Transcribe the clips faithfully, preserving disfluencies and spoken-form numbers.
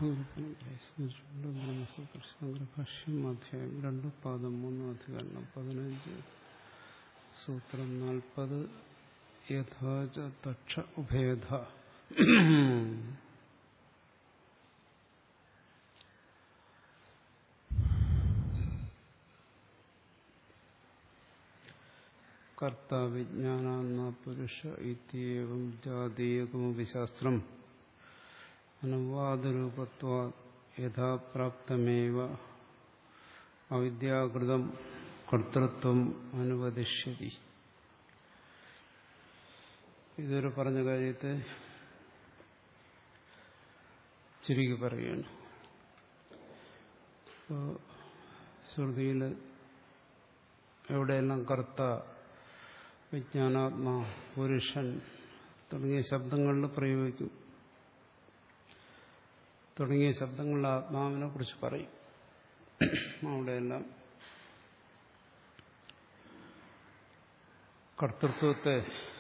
ഭാഷ്യം അധ്യായം രണ്ട് പാദം മൂന്ന് അധികരണം പതിനഞ്ച് സൂത്രം നാൽപ്പത് യഥാച തക്ഷ ഉഭയധ കർത്താ വിജ്ഞാനാത്മാ പുരുഷ ഇത്യേവം ജാതീയകമപി ശാസ്ത്രം അനുവാദരൂപത്വാ യഥാപ്രാപ്തമേവ അവിദ്യാകൃതം കർത്തൃത്വം അനുവദിഷ്യതി. ഇതൊരു പറഞ്ഞ കാര്യത്തെ ചുരുക്കി പറയുകയാണ്. ശ്രുതിയിൽ എവിടെയെല്ലാം കർത്ത, വിജ്ഞാനാത്മാ, പുരുഷൻ തുടങ്ങിയ ശബ്ദങ്ങളിൽ പ്രയോഗിക്കും. തുടങ്ങിയ ശബ്ദങ്ങളിൽ ആത്മാവിനെ കുറിച്ച് പറയും. അവിടെയെല്ലാം കർത്തൃത്വത്തെ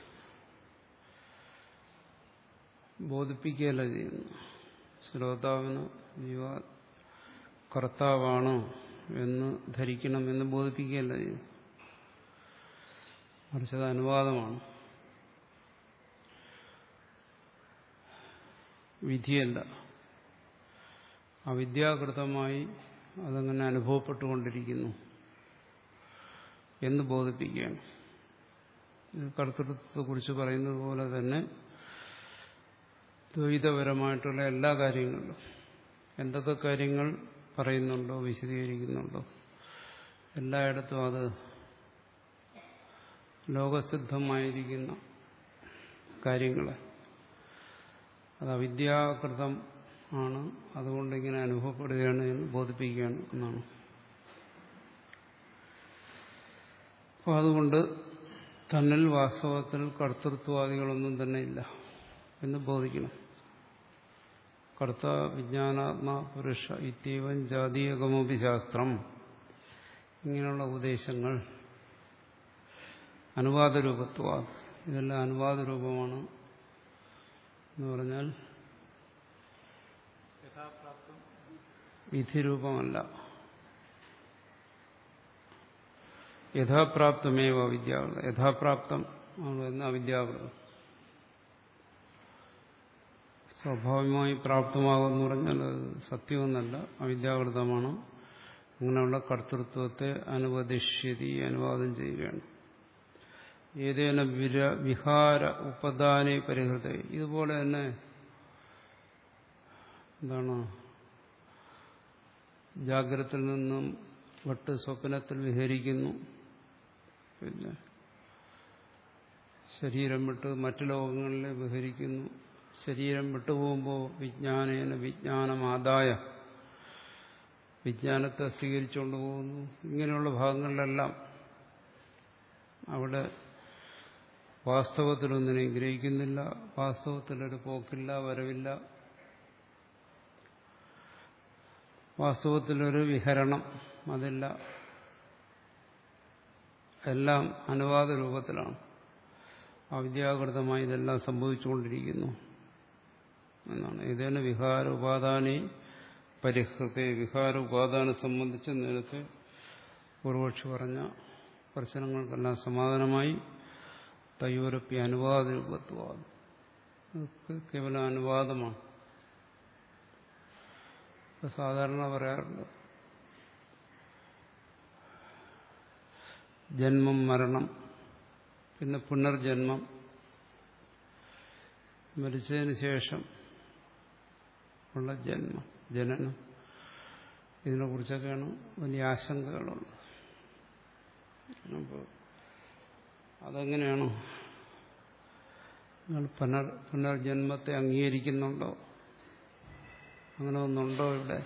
ബോധിപ്പിക്കുകയല്ല ചെയ്യുന്നു. ശ്രോതാവിന് ജീവ കർത്താവാണ് എന്ന് ധരിക്കണം എന്ന് ബോധിപ്പിക്കുകയല്ല ചെയ്യുന്നു. മറിച്ചത് അനുവാദമാണ്, വിധിയല്ല. അവിദ്യാകൃതമായി അതങ്ങനെ അനുഭവപ്പെട്ടുകൊണ്ടിരിക്കുന്നു എന്ന് ബോധിപ്പിക്കുകയാണ്. ഇത് കർത്തൃത്വത്തെക്കുറിച്ച് പറയുന്നത് പോലെ തന്നെ ദ്വൈതപരമായിട്ടുള്ള എല്ലാ കാര്യങ്ങളിലും എന്തൊക്കെ കാര്യങ്ങൾ പറയുന്നുണ്ടോ, വിശദീകരിക്കുന്നുണ്ടോ, എല്ലായിടത്തും അത് ലോകസിദ്ധമായിരിക്കുന്ന കാര്യങ്ങൾ, അത് അവിദ്യാകൃതം ആണ്, അതുകൊണ്ടിങ്ങനെ അനുഭവപ്പെടുകയാണ് എന്ന് ബോധിപ്പിക്കുകയാണ് എന്നാണ്. അപ്പോൾ അതുകൊണ്ട് തന്നിൽ വാസ്തവത്തിൽ കർത്തൃത്വാദികളൊന്നും തന്നെ ഇല്ല എന്ന് ബോധിക്കണം. കർത്ത വിജ്ഞാനാത്മാ പുരുഷ ഇത്യവം ജാതീയകമപി ശാസ്ത്രം, ഇങ്ങനെയുള്ള ഉപദേശങ്ങൾ അനുവാദരൂപത്വ, ഇതെല്ലാം അനുവാദരൂപമാണ് എന്ന് പറഞ്ഞാൽ വിധിരൂപമല്ല. യഥാപ്രാപ്തമേവ അവിദ്യാകൃതം, യഥാപ്രാപ്തം എന്ന അവിദ്യാകൃതം സ്വാഭാവികമായി പ്രാപ്തമാകുമെന്ന് പറഞ്ഞാൽ അത് സത്യമൊന്നല്ല, അവിദ്യാകൃതമാണ്. അങ്ങനെയുള്ള കർത്തൃത്വത്തെ അനുവദിഷ്യതി, അനുവാദം ചെയ്യുകയാണ്. ഏതേന വിര വിഹാര ഉപദാനെ പരിഹൃത, ഇതുപോലെ തന്നെ എന്താണ്, ജാഗ്രതയിൽ നിന്നും വിട്ട് സ്വപ്നത്തിൽ വിഹരിക്കുന്നു, പിന്നെ ശരീരം വിട്ട് മറ്റു ലോകങ്ങളിൽ വിഹരിക്കുന്നു, ശരീരം വിട്ടുപോകുമ്പോൾ വിജ്ഞാനേന വിജ്ഞാനമാദായ വിജ്ഞാനത്തെ സ്വീകരിച്ചുകൊണ്ട് പോകുന്നു. ഇങ്ങനെയുള്ള ഭാഗങ്ങളിലെല്ലാം അവിടെ വാസ്തവത്തിലൊന്നിനെയും ഗ്രഹിക്കുന്നില്ല, വാസ്തവത്തിലൊരു പോക്കില്ല, വരവില്ല, വാസ്തവത്തിലൊരു വിഹരണം അതില്ല. എല്ലാം അനുവാദ രൂപത്തിലാണ്. അവിദ്യാകൃതമായി ഇതെല്ലാം സംഭവിച്ചുകൊണ്ടിരിക്കുന്നു എന്നാണ്. ഇതേന വിഹാര ഉപാദാനെ പരിഹൃത, വിഹാര ഉപാദാനം സംബന്ധിച്ച് നേരത്തെ പൂർവക്ഷി പറഞ്ഞ പ്രശ്നങ്ങൾക്കെല്ലാം സമാധാനമായി തയ്യോരപ്പി അനുവാദ രൂപത്വം, അതൊക്കെ കേവലം അനുവാദമാണ്. സാധാരണ പറയാറുണ്ട്, ജന്മം, മരണം, പിന്നെ പുനർജന്മം, മരിച്ചതിന് ശേഷം ഉള്ള ജന്മം, ജനനം, ഇതിനെക്കുറിച്ചൊക്കെയാണ് വലിയ ആശങ്കകളുള്ളത്. അപ്പോൾ അതെങ്ങനെയാണോ, നിങ്ങൾ പുനർ പുനർജന്മത്തെ അംഗീകരിക്കുന്നുണ്ടോ? അങ്ങനെ ഒന്നുണ്ടോ ഇവിടെ?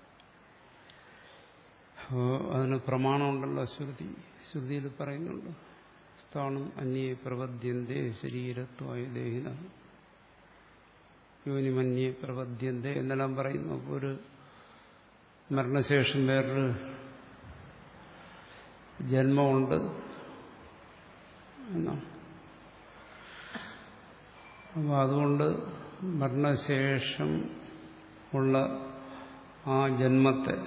അതിന് പ്രമാണമുണ്ടല്ലോ, ശ്രുതി. ശ്രുതിയിൽ പറയുന്നുണ്ട്, സ്ഥാണം അന്യേ പ്രപദ്യന്തേ ശരീരത്വായ ദേഹിന യോനിമന്യേ പ്രപദ്യന്തേ എന്നെല്ലാം പറയുന്നു. അപ്പോൾ ഒരു മരണശേഷം വേറൊരു ജന്മമുണ്ട് എന്നാണ്. അപ്പോൾ അതുകൊണ്ട് മരണശേഷം ഉള്ള ആ ജന്മത്തെ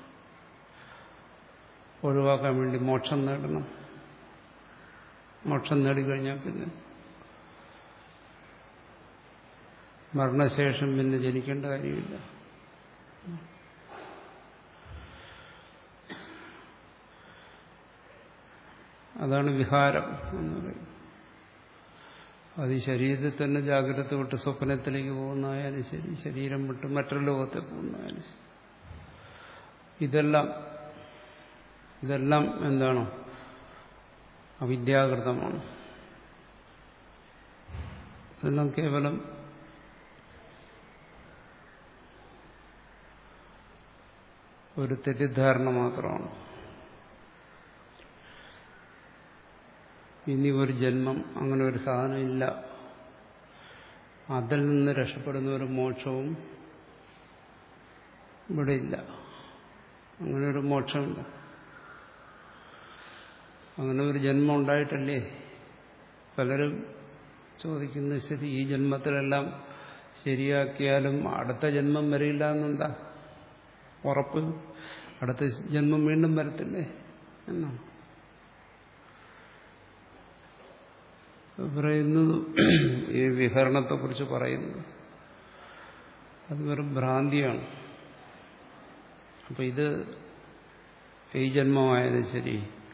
ഒഴിവാക്കാൻ വേണ്ടി മോക്ഷം നേടണം. മോക്ഷം നേടിക്കഴിഞ്ഞാൽ പിന്നെ മരണശേഷം പിന്നെ ജനിക്കേണ്ട കാര്യമില്ല. അതാണ് വിഹാരം എന്ന് പറയുന്നത്. അത് ഈ ശരീരത്തിൽ തന്നെ ജാഗ്രത വിട്ട് സ്വപ്നത്തിലേക്ക് പോകുന്നതായാലും ശരി, ശരീരം വിട്ട് മറ്റൊരു ലോകത്തെ പോകുന്നതായാലും ശരി, ഇതെല്ലാം ഇതെല്ലാം എന്താണ്? അവിദ്യാകൃതമാണ്. ഇതെല്ലാം കേവലം ഒരു തെറ്റിദ്ധാരണ മാത്രമാണ്. ഇനി ഒരു ജന്മം, അങ്ങനെ ഒരു സാധനം ഇല്ല. അതിൽ നിന്ന് രക്ഷപ്പെടുന്ന ഒരു മോക്ഷവും ഇവിടെ ഇല്ല. അങ്ങനെ ഒരു മോക്ഷമില്ല. അങ്ങനെ ഒരു ജന്മം ഉണ്ടായിട്ടല്ലേ പലരും ചോദിക്കുന്നത്, ശരി ഈ ജന്മത്തിലെല്ലാം ശരിയാക്കിയാലും അടുത്ത ജന്മം വരില്ല എന്നുണ്ടാ ഉറപ്പ്? അടുത്ത ജന്മം വീണ്ടും വരത്തില്ലേ എന്നാണ് പറയുന്നത്. ഈ വിഹരണത്തെക്കുറിച്ച് പറയുന്നത് അത് വെറും ഭ്രാന്തിയാണ്. അപ്പൊ ഇത് ഈ ജന്മമായാലും ശരി,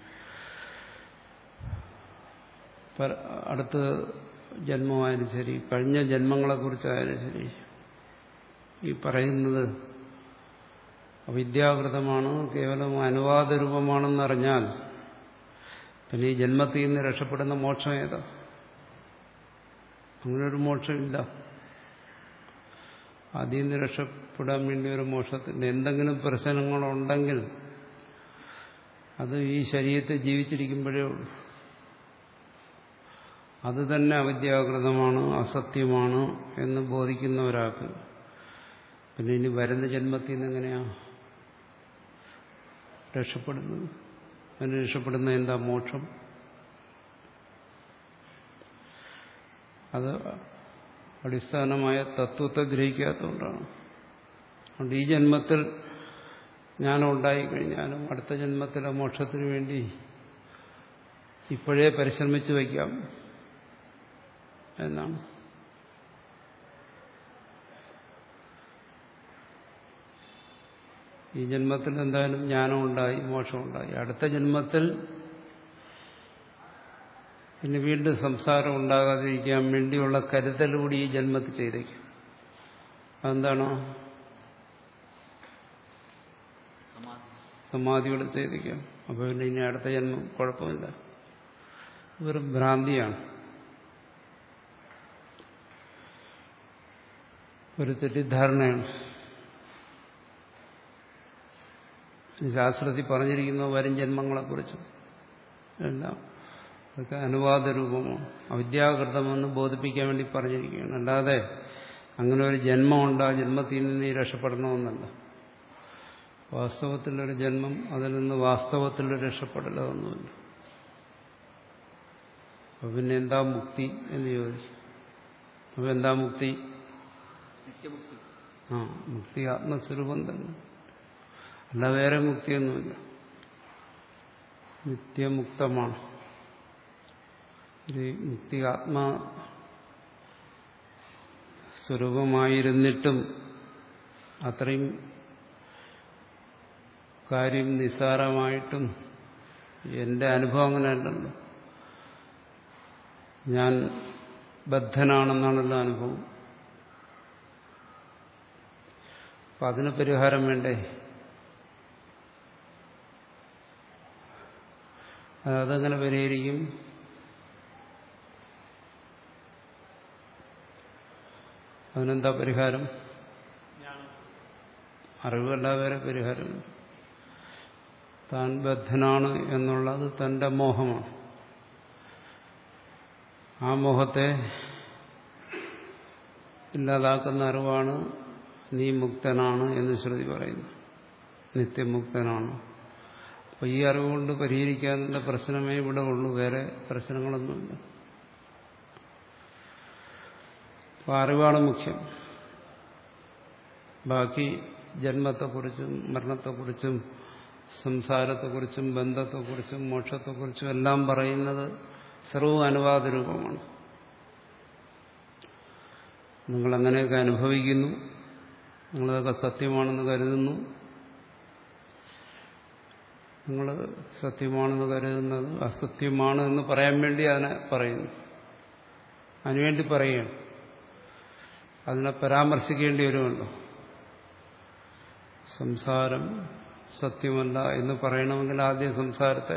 അടുത്ത ജന്മമായാലും ശരി, കഴിഞ്ഞ ജന്മങ്ങളെക്കുറിച്ചായാലും ശരി, ഈ പറയുന്നത് അവിദ്യാകൃതമാണ്, കേവലം അനുവാദ രൂപമാണെന്നറിഞ്ഞാൽ പിന്നെ ഈ ജന്മത്തിൽ നിന്ന് രക്ഷപ്പെടുന്ന മോക്ഷം ഏതാ? അങ്ങനൊരു മോക്ഷമില്ല. അതിൽ നിന്ന് രക്ഷപ്പെടാൻ വേണ്ടി ഒരു മോക്ഷത്തിന് എന്തെങ്കിലും പ്രശ്നങ്ങളുണ്ടെങ്കിൽ അത് ഈ ശരീരത്തെ ജീവിച്ചിരിക്കുമ്പോഴേ ഉള്ളൂ. അത് തന്നെ അവിദ്യാകൃതമാണ്, അസത്യമാണ് എന്ന് ബോധിക്കുന്ന ഒരാൾക്ക് പിന്നെ ഇനി വരുന്ന ജന്മത്തിൽ നിന്ന് എങ്ങനെയാ രക്ഷപ്പെടുന്നത്? അതിന് രക്ഷപ്പെടുന്ന എന്താ? മോക്ഷം. അത് അടിസ്ഥാനമായ തത്വത്തെ ഗ്രഹിക്കാത്തതുകൊണ്ടാണ്. അതുകൊണ്ട് ഈ ജന്മത്തിൽ ജ്ഞാനം ഉണ്ടായിക്കഴിഞ്ഞാലും അടുത്ത ജന്മത്തിലെ മോക്ഷത്തിന് വേണ്ടി ഇപ്പോഴേ പരിശ്രമിച്ചു വയ്ക്കാം എന്നാണ്. ഈ ജന്മത്തിൽ എന്തായാലും ജ്ഞാനം ഉണ്ടായി, മോക്ഷമുണ്ടായി. അടുത്ത ജന്മത്തിൽ പിന്നെ വീണ്ടും സംസാരം ഉണ്ടാകാതിരിക്കാൻ വേണ്ടിയുള്ള കരുതൽ കൂടി ഈ ജന്മത്തിൽ ചെയ്തേക്കും. അതെന്താണോ? സമാധിയോട് ചെയ്തേക്കാം. അപ്പൊ പിന്നെ ഇനി അടുത്ത ജന്മം കുഴപ്പമില്ല. വെറും ഭ്രാന്തിയാണ്, ഒരു തെറ്റിദ്ധാരണയാണ്. ശാസ്ത്രത്തിൽ പറഞ്ഞിരിക്കുന്ന വരും ജന്മങ്ങളെക്കുറിച്ച് എല്ലാം അതൊക്കെ അനുവാദ രൂപമാണ്, അവിദ്യാകൃതമെന്ന് ബോധിപ്പിക്കാൻ വേണ്ടി പറഞ്ഞിരിക്കുകയാണ്. അല്ലാതെ അങ്ങനെ ഒരു ജന്മമുണ്ട്, ആ ജന്മത്തിൽ നിന്ന് നീ രക്ഷപ്പെടണമെന്നല്ല. വാസ്തവത്തിലൊരു ജന്മം, അതിൽ നിന്ന് വാസ്തവത്തിലൊരു രക്ഷപ്പെടലൊന്നുമില്ല. അപ്പൊ പിന്നെ എന്താ മുക്തി എന്ന് ചോദിക്കും. അപ്പൊ എന്താ മുക്തി? നിത്യമുക്തി. ആ, മുക്തി ആത്മസ്വരൂപം തന്നെ, അല്ല വേറെ മുക്തിയൊന്നുമില്ല. നിത്യമുക്തമാണ്. ഒരു മുക്തി ആത്മാ സ്വരൂപമായിരുന്നിട്ടും അത്രയും കാര്യം നിസ്സാരമായിട്ടും എന്റെ അനുഭവം അങ്ങനെയല്ലല്ലോ. ഞാൻ ബദ്ധനാണെന്നാണല്ലോ അനുഭവം. അപ്പം അതിന് പരിഹാരം വേണ്ടേ? അതെങ്ങനെ പരിഹരിക്കും? അതിനെന്താ പരിഹാരം? അറിവല്ല, വേറെ പരിഹാരം. താൻ ബദ്ധനാണ് എന്നുള്ളത് തന്റെ മോഹമാണ്. ആ മോഹത്തെ ഇല്ലാതാക്കുന്ന അറിവാണ് നീ മുക്തനാണ് എന്ന് ശ്രുതി പറയുന്നു. നിത്യമുക്തനാണ്. അപ്പൊ ഈ അറിവുകൊണ്ട് പരിഹരിക്കാനുള്ള പ്രശ്നമേ ഇവിടെ ഉള്ളൂ, വേറെ പ്രശ്നങ്ങളൊന്നുമില്ല. അപ്പൊ അറിവാണ് മുഖ്യം. ബാക്കി ജന്മത്തെക്കുറിച്ചും മരണത്തെക്കുറിച്ചും സംസാരത്തെക്കുറിച്ചും ബന്ധത്തെക്കുറിച്ചും മോക്ഷത്തെക്കുറിച്ചും എല്ലാം പറയുന്നത് സർവ്വ അനുവാദ രൂപമാണ്. നിങ്ങളങ്ങനെയൊക്കെ അനുഭവിക്കുന്നു, നിങ്ങളതൊക്കെ സത്യമാണെന്ന് കരുതുന്നു. നിങ്ങൾ സത്യമാണെന്ന് കരുതുന്നത് അസത്യമാണ് എന്ന് പറയാൻ വേണ്ടി അതിനെ പറയുന്നു. അതിനുവേണ്ടി പറയുകയാണ്. അതിനെ പരാമർശിക്കേണ്ടി വരുമല്ലോ. സംസാരം സത്യമല്ല എന്ന് പറയണമെങ്കിൽ ആദ്യം സംസാരത്തെ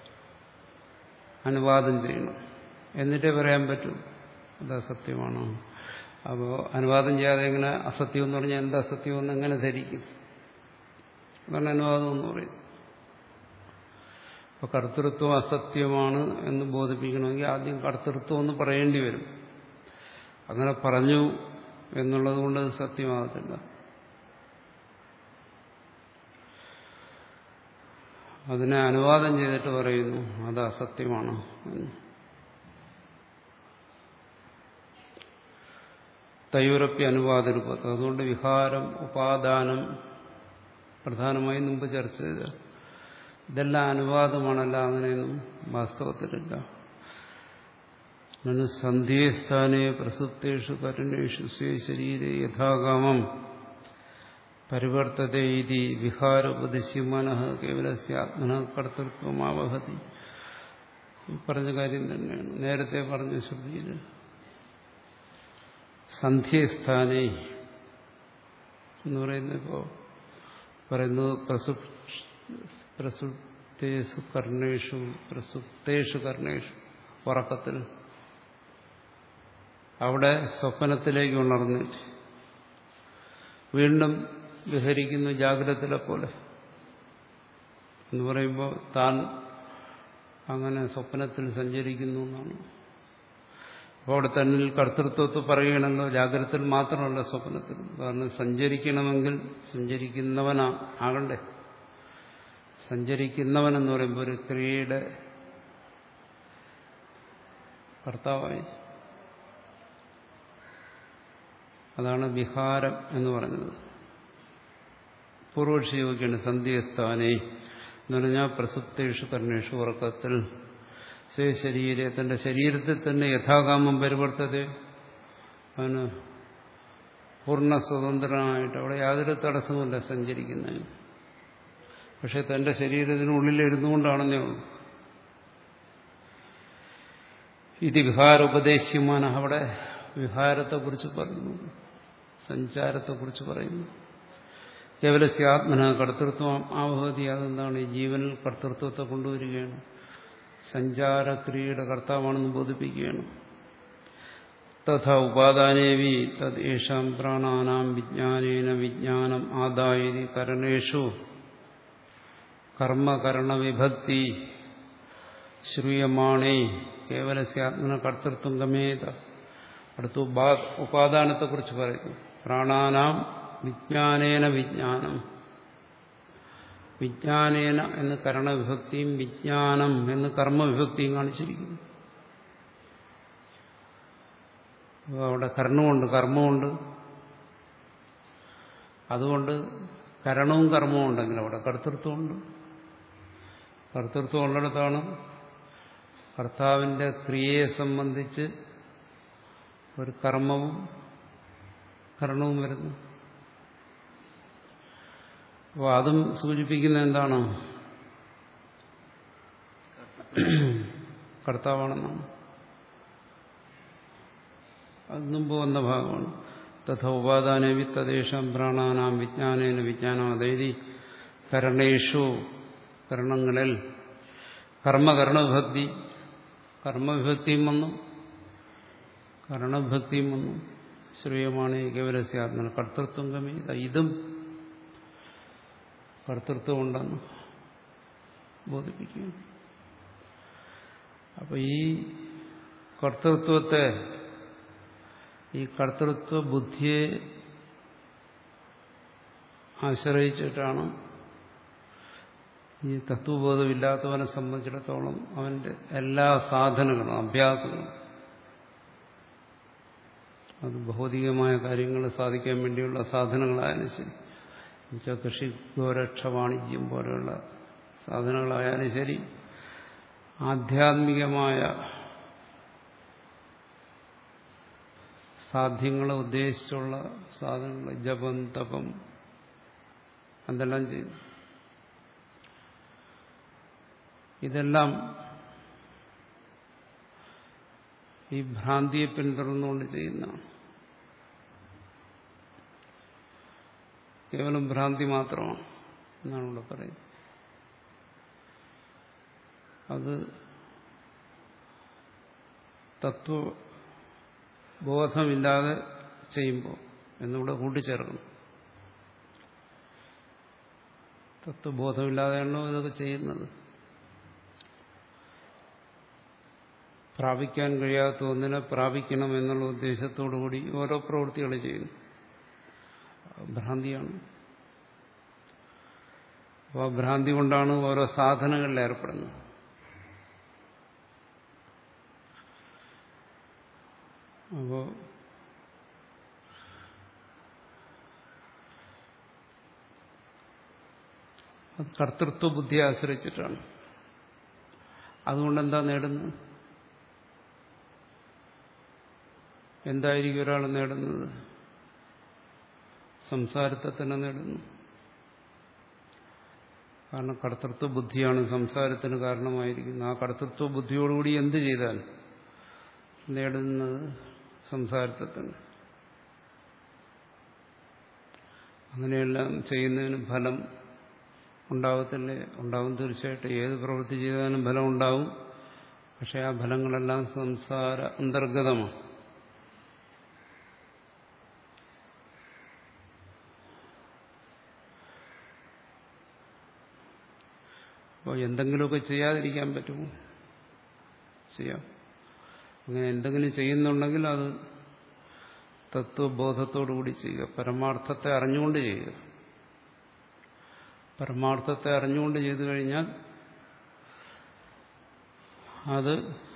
അനുവാദം ചെയ്യണം, എന്നിട്ടേ പറയാൻ പറ്റൂ അത് അസത്യമാണോ. അപ്പോൾ അനുവാദം ചെയ്യാതെ എങ്ങനെ അസത്യം എന്ന് പറഞ്ഞാൽ എന്താ അസത്യം എന്ന് എങ്ങനെ ധരിക്കും? അതാണ് അനുവാദം എന്ന് പറയുന്നത്. അപ്പോൾ കർത്തൃത്വം അസത്യമാണ് എന്ന് ബോധിപ്പിക്കണമെങ്കിൽ ആദ്യം കർത്തൃത്വം എന്ന് പറയേണ്ടി വരും. അങ്ങനെ പറഞ്ഞു എന്നുള്ളത് കൊണ്ട് അത് സത്യമാകത്തില്ല. അതിനെ അനുവാദം ചെയ്തിട്ട് പറയുന്നു അത് അസത്യമാണ് എന്ന്. തൈവരപ്യ അനുവാദ രൂപത്തിൽ. അതുകൊണ്ട് വിഹാരം, ഉപാദാനം പ്രധാനമായും മുമ്പ് ചർച്ച ചെയ്ത ഇതെല്ലാം അനുവാദമാണല്ല, അങ്ങനെയൊന്നും വാസ്തവത്തിലില്ല. സന്ധ്യസ്ഥാനേ പ്രസുപ്തേഷു കരുണേഷു സ്വേ ശരീരേ യഥാകാമം പരിവർത്തതേ ഇതി വിഹാരോപദിശ്യമാനഃ കേവലസ്യ ആത്മനഃ കർത്തൃത്വമാവഹതി. പറഞ്ഞ കാര്യം തന്നെയാണ് നേരത്തെ പറഞ്ഞ ശ്രുതിയിൽ. സന്ധ്യസ്ഥാനേ എന്ന് പറയുന്നത് ഇപ്പോൾ പറയുന്നത് പ്രസുപ് പ്രസുപ്തേഷു കർണേഷു പ്രസുപ്തേഷു കർണേഷു ഉറക്കത്തിൽ, അവിടെ സ്വപ്നത്തിലേക്ക് ഉണർന്നിട്ട് വീണ്ടും വിഹരിക്കുന്നു ജാഗ്രതയിലെ പോലെ എന്ന് പറയുമ്പോൾ താൻ അങ്ങനെ സ്വപ്നത്തിൽ സഞ്ചരിക്കുന്നു എന്നാണ്. അപ്പോൾ അവിടെ തന്നിൽ കർത്തൃത്വത്തെ പറയണമല്ലോ, ജാഗ്രതയിൽ മാത്രമല്ല സ്വപ്നത്തിൽ. കാരണം സഞ്ചരിക്കണമെങ്കിൽ സഞ്ചരിക്കുന്നവനാ ആകണ്ടേ. സഞ്ചരിക്കുന്നവനെന്ന് പറയുമ്പോൾ ഒരു ക്രിയയുടെ കർത്താവായി. അതാണ് വിഹാരം എന്ന് പറയുന്നത്. പൂർവക്ഷി യോഗിക്കാണ് സന്ധ്യസ്ഥാനേ എന്ന് പറഞ്ഞാൽ പ്രസുപ്തേഷു കർണേഷു ഉറക്കത്തിൽ സ്വേ ശരീരെ തന്റെ ശരീരത്തിൽ തന്നെ യഥാകാമം പരിവർത്തത, അവന് പൂർണ്ണ സ്വതന്ത്രനായിട്ട് അവിടെ യാതൊരു തടസ്സവുമില്ല സഞ്ചരിക്കുന്നതിന്. പക്ഷെ തന്റെ ശരീരത്തിനുള്ളിലിരുന്നു കൊണ്ടാണെന്നേ ഉള്ളൂ. ഇത് വിഹാരോപദേശിയമാണ്. അവിടെ വിഹാരത്തെക്കുറിച്ച് പറയുന്നു, സഞ്ചാരത്തെക്കുറിച്ച് പറയുന്നു. കേവലസ്യ ആത്മന കർത്തൃത്വം ആവഹതി. അതെന്താണ്? ഈ ജീവനിൽ കർത്തൃത്വത്തെ കൊണ്ടുവരികയാണ്. സഞ്ചാരക്രിയയുടെ കർത്താവാണെന്ന് ബോധിപ്പിക്കുകയാണ്. തഥാ ഉപാദാനേവി തദ് യേഷാം പ്രാണാനാം വിജ്ഞാനേന വിജ്ഞാനം ആദായി കരണേഷു കർമ്മകരണവിഭക്തി ശ്രൂയമാണേ കേവലസ്യ ആത്മന കർത്തൃത്വം ഗമേത. അടുത്ത് ഉപാദാനത്തെക്കുറിച്ച് പറയുന്നു. പ്രാണാനാം വിജ്ഞാനേന വിജ്ഞാനം. വിജ്ഞാനേന എന്ന് കരണവിഭക്തിയും വിജ്ഞാനം എന്ന് കർമ്മവിഭക്തിയും കാണിച്ചിരിക്കുന്നു. അവിടെ കരണമുണ്ട്, കർമ്മമുണ്ട്. അതുകൊണ്ട് കരണവും കർമ്മവും ഉണ്ടെങ്കിൽ അവിടെ കർത്തൃത്വമുണ്ട്. കർത്തൃത്വം ഉള്ളിടത്താണ് കർത്താവിന്റെ ക്രിയയെ സംബന്ധിച്ച് ഒരു കർമ്മവും കരണവും വരുന്നു. അപ്പോൾ അതും സൂചിപ്പിക്കുന്ന എന്താണ്? കർത്താവാണെന്നാണ്. അത് മുമ്പ് വന്ന ഭാഗമാണ്. തഥ ഉപാദാനേവി തദ്ദേശം പ്രാണാനാം വിജ്ഞാനേന വിജ്ഞാനം അതായത് കരണേഷു കരണങ്ങളിൽ കർമ്മകരണവിഭക്തി കർമ്മവിഭക്തിയും വന്നു, കരണവിഭക്തിയും വന്നു. ശ്രേയമാണ് കേവലസ്യ ആത്മന കർത്തൃത്വം ഗമീത. ഇതും കർത്തൃത്വമുണ്ടെന്ന് ബോധിപ്പിക്കുന്നു. അപ്പൊ ഈ കർത്തൃത്വത്തെ, ഈ കർത്തൃത്വ ബുദ്ധിയെ ആശ്രയിച്ചിട്ടാണ് ഈ തത്വബോധമില്ലാത്തവനെ സംബന്ധിച്ചിടത്തോളം അവന്റെ എല്ലാ സാധനങ്ങളും അഭ്യാസങ്ങളും, അത് ഭൗതികമായ കാര്യങ്ങൾ സാധിക്കാൻ വേണ്ടിയുള്ള സാധനങ്ങളായാലും ശരി, എന്നുവെച്ചാൽ കൃഷി ഗോരക്ഷ വാണിജ്യം പോലെയുള്ള സാധനങ്ങളായാലും ശരി, ആധ്യാത്മികമായ സാധ്യങ്ങളെ ഉദ്ദേശിച്ചുള്ള സാധനങ്ങൾ, ജപം, തപം, എന്തെല്ലാം ചെയ്യും. ഇതെല്ലാം ഈ ഭ്രാന്തിയെ പിന്തുടർന്നുകൊണ്ട് ചെയ്യുന്നതാണ്. കേവലം ഭ്രാന്തി മാത്രമാണ് എന്നാണ് ഇവിടെ പറയുന്നത്. അത് തത്വബോധമില്ലാതെ ചെയ്യുമ്പോൾ എന്നിവിടെ കൂട്ടിച്ചേർക്കണം. തത്വബോധമില്ലാതെയാണോ ഇതൊക്കെ ചെയ്യുന്നത്? പ്രാപിക്കാൻ കഴിയാത്ത ഒന്നിനെ പ്രാപിക്കണം എന്നുള്ള ഉദ്ദേശത്തോടുകൂടി ഓരോ പ്രവൃത്തികൾ ചെയ്യുന്നു. ഭ്രാന്തിയാണ്. അപ്പോൾ ആ ഭ്രാന്തി കൊണ്ടാണ് ഓരോ സാധനങ്ങളിൽ ഏർപ്പെടുന്നത്. അപ്പോൾ അത് കർത്തൃത്വ ബുദ്ധിയെ ആശ്രയിച്ചിട്ടാണ്. അതുകൊണ്ട് എന്താ നേടുന്നത്? എന്തായിരിക്കും ഒരാൾ നേടുന്നത്? സംസാരത്തെ തന്നെ നേടുന്നു. കാരണം കർത്തൃത്വ ബുദ്ധിയാണ് സംസാരത്തിന് കാരണമായിരിക്കുന്നത്. ആ കർത്തൃത്വ ബുദ്ധിയോടുകൂടി എന്ത് ചെയ്താൽ നേടുന്നത് സംസാരത്തെ തന്നെ. അങ്ങനെയെല്ലാം ചെയ്യുന്നതിന് ഫലം ഉണ്ടാകത്തില്ലേ? ഉണ്ടാവും, തീർച്ചയായിട്ടും. ഏത് പ്രവൃത്തി ചെയ്താലും ഫലം ഉണ്ടാവും. പക്ഷെ ആ ഫലങ്ങളെല്ലാം സംസാര അന്തർഗതമാണ്. അപ്പോൾ എന്തെങ്കിലുമൊക്കെ ചെയ്യാതിരിക്കാൻ പറ്റുമോ? ചെയ്യാം. അങ്ങനെ എന്തെങ്കിലും ചെയ്യുന്നുണ്ടെങ്കിൽ അത് തത്വബോധത്തോടുകൂടി ചെയ്യുക, പരമാർത്ഥത്തെ അറിഞ്ഞുകൊണ്ട് ചെയ്യുക. പരമാർത്ഥത്തെ അറിഞ്ഞുകൊണ്ട് ചെയ്തു കഴിഞ്ഞാൽ അത്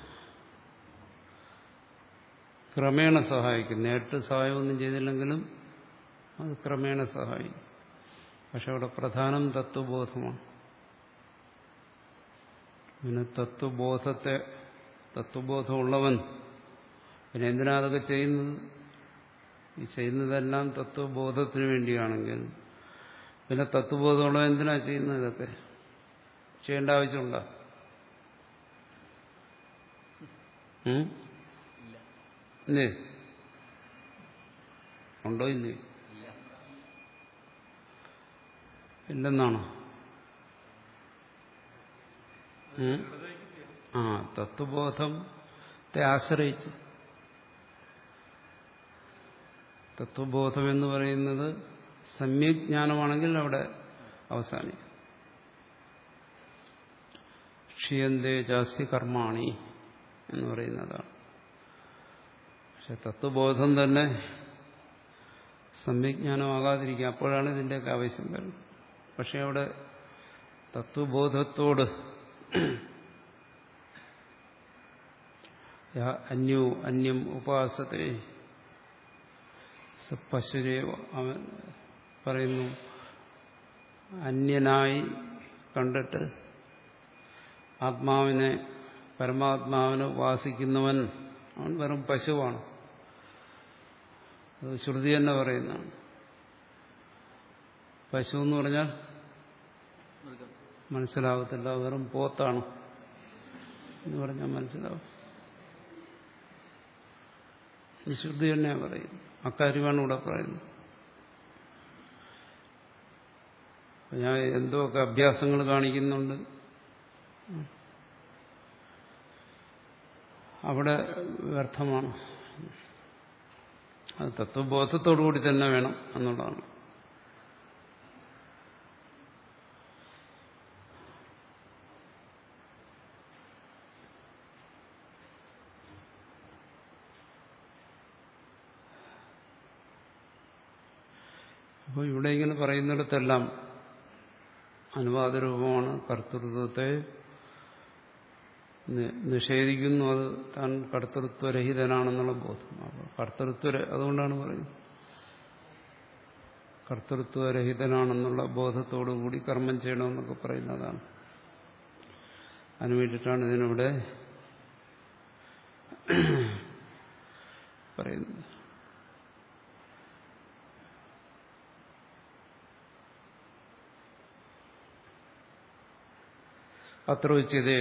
ക്രമേണ സഹായിക്കും. നേരിട്ട് സഹായമൊന്നും ചെയ്തില്ലെങ്കിലും അത് ക്രമേണ സഹായിക്കും. പക്ഷെ അവിടെ പ്രധാനം തത്വബോധമാണ്. പിന്നെ തത്വബോധത്തെ തത്വബോധമുള്ളവൻ പിന്നെ എന്തിനാ അതൊക്കെ ചെയ്യുന്നത്? ഈ ചെയ്യുന്നതെല്ലാം തത്വബോധത്തിന് വേണ്ടിയാണെങ്കിൽ പിന്നെ തത്വബോധമുള്ളവൻ എന്തിനാ ചെയ്യുന്നത്? ഇതൊക്കെ ചെയ്യേണ്ട ആവശ്യമുണ്ടോ? ഇല്ലേ? ഉണ്ടോ? ഇല്ലേ? ഇല്ലെന്നാണോ? ആ തത്വബോധത്തെ ആശ്രയിച്ച്. തത്വബോധം എന്ന് പറയുന്നത് സമ്യക് ജ്ഞാനമാണെങ്കിൽ അവിടെ അവസാനിക്കും. ക്ഷിയന്തേ ജാസ്യ കർമാണി എന്ന് പറയുന്നതാണ്. പക്ഷെ തത്വബോധം തന്നെ സമ്യജ്ഞാനമാകാതിരിക്കുക, അപ്പോഴാണ് ഇതിൻ്റെയൊക്കെ ആവശ്യം വരുന്നത്. പക്ഷെ അവിടെ തത്വബോധത്തോട് അന്യോ അന്യം ഉപാസത്തെ പശുരേവ, അവൻ പറയുന്നു, അന്യനായി കണ്ടിട്ട് ആത്മാവിനെ പരമാത്മാവിനെ ഉപാസിക്കുന്നവൻ അവൻ വെറും പശുവാണ്. അത് ശ്രുതി തന്നെ പറയുന്നതാണ്. പശു എന്ന് പറഞ്ഞാൽ മനസ്സിലാവത്തില്ല, വെറും പോത്താണ് എന്ന് പറഞ്ഞാൽ മനസ്സിലാവും. ഈ ശ്രുതി തന്നെയാണ് പറയുന്നത്. അക്കാര്യമാണ് ഇവിടെ പറയുന്നത്. ഞാൻ എന്തൊക്കെ അഭ്യാസങ്ങൾ കാണിക്കുന്നുണ്ട്, അവിടെ വ്യർത്ഥമാണ്. അത് തത്വബോധത്തോടുകൂടി തന്നെ വേണം എന്നുള്ളതാണ്. അപ്പോൾ ഇവിടെ ഇങ്ങനെ പറയുന്നിടത്തെല്ലാം അനുവാദരൂപമാണ്. കർത്തൃത്വത്തെ നിഷേധിക്കുന്നു. അത് താൻ കർത്തൃത്വരഹിതനാണെന്നുള്ള ബോധം. അപ്പോൾ കർത്തൃത്വ അതുകൊണ്ടാണ് പറയുന്നത് കർത്തൃത്വരഹിതനാണെന്നുള്ള ബോധത്തോടുകൂടി കർമ്മം ചെയ്യണമെന്നൊക്കെ പറയുന്നതാണ്. അതിനു വേണ്ടിയിട്ടാണ് ഇതിനിവിടെ പറയുന്നത്. അത്ര ഉച്ചതേ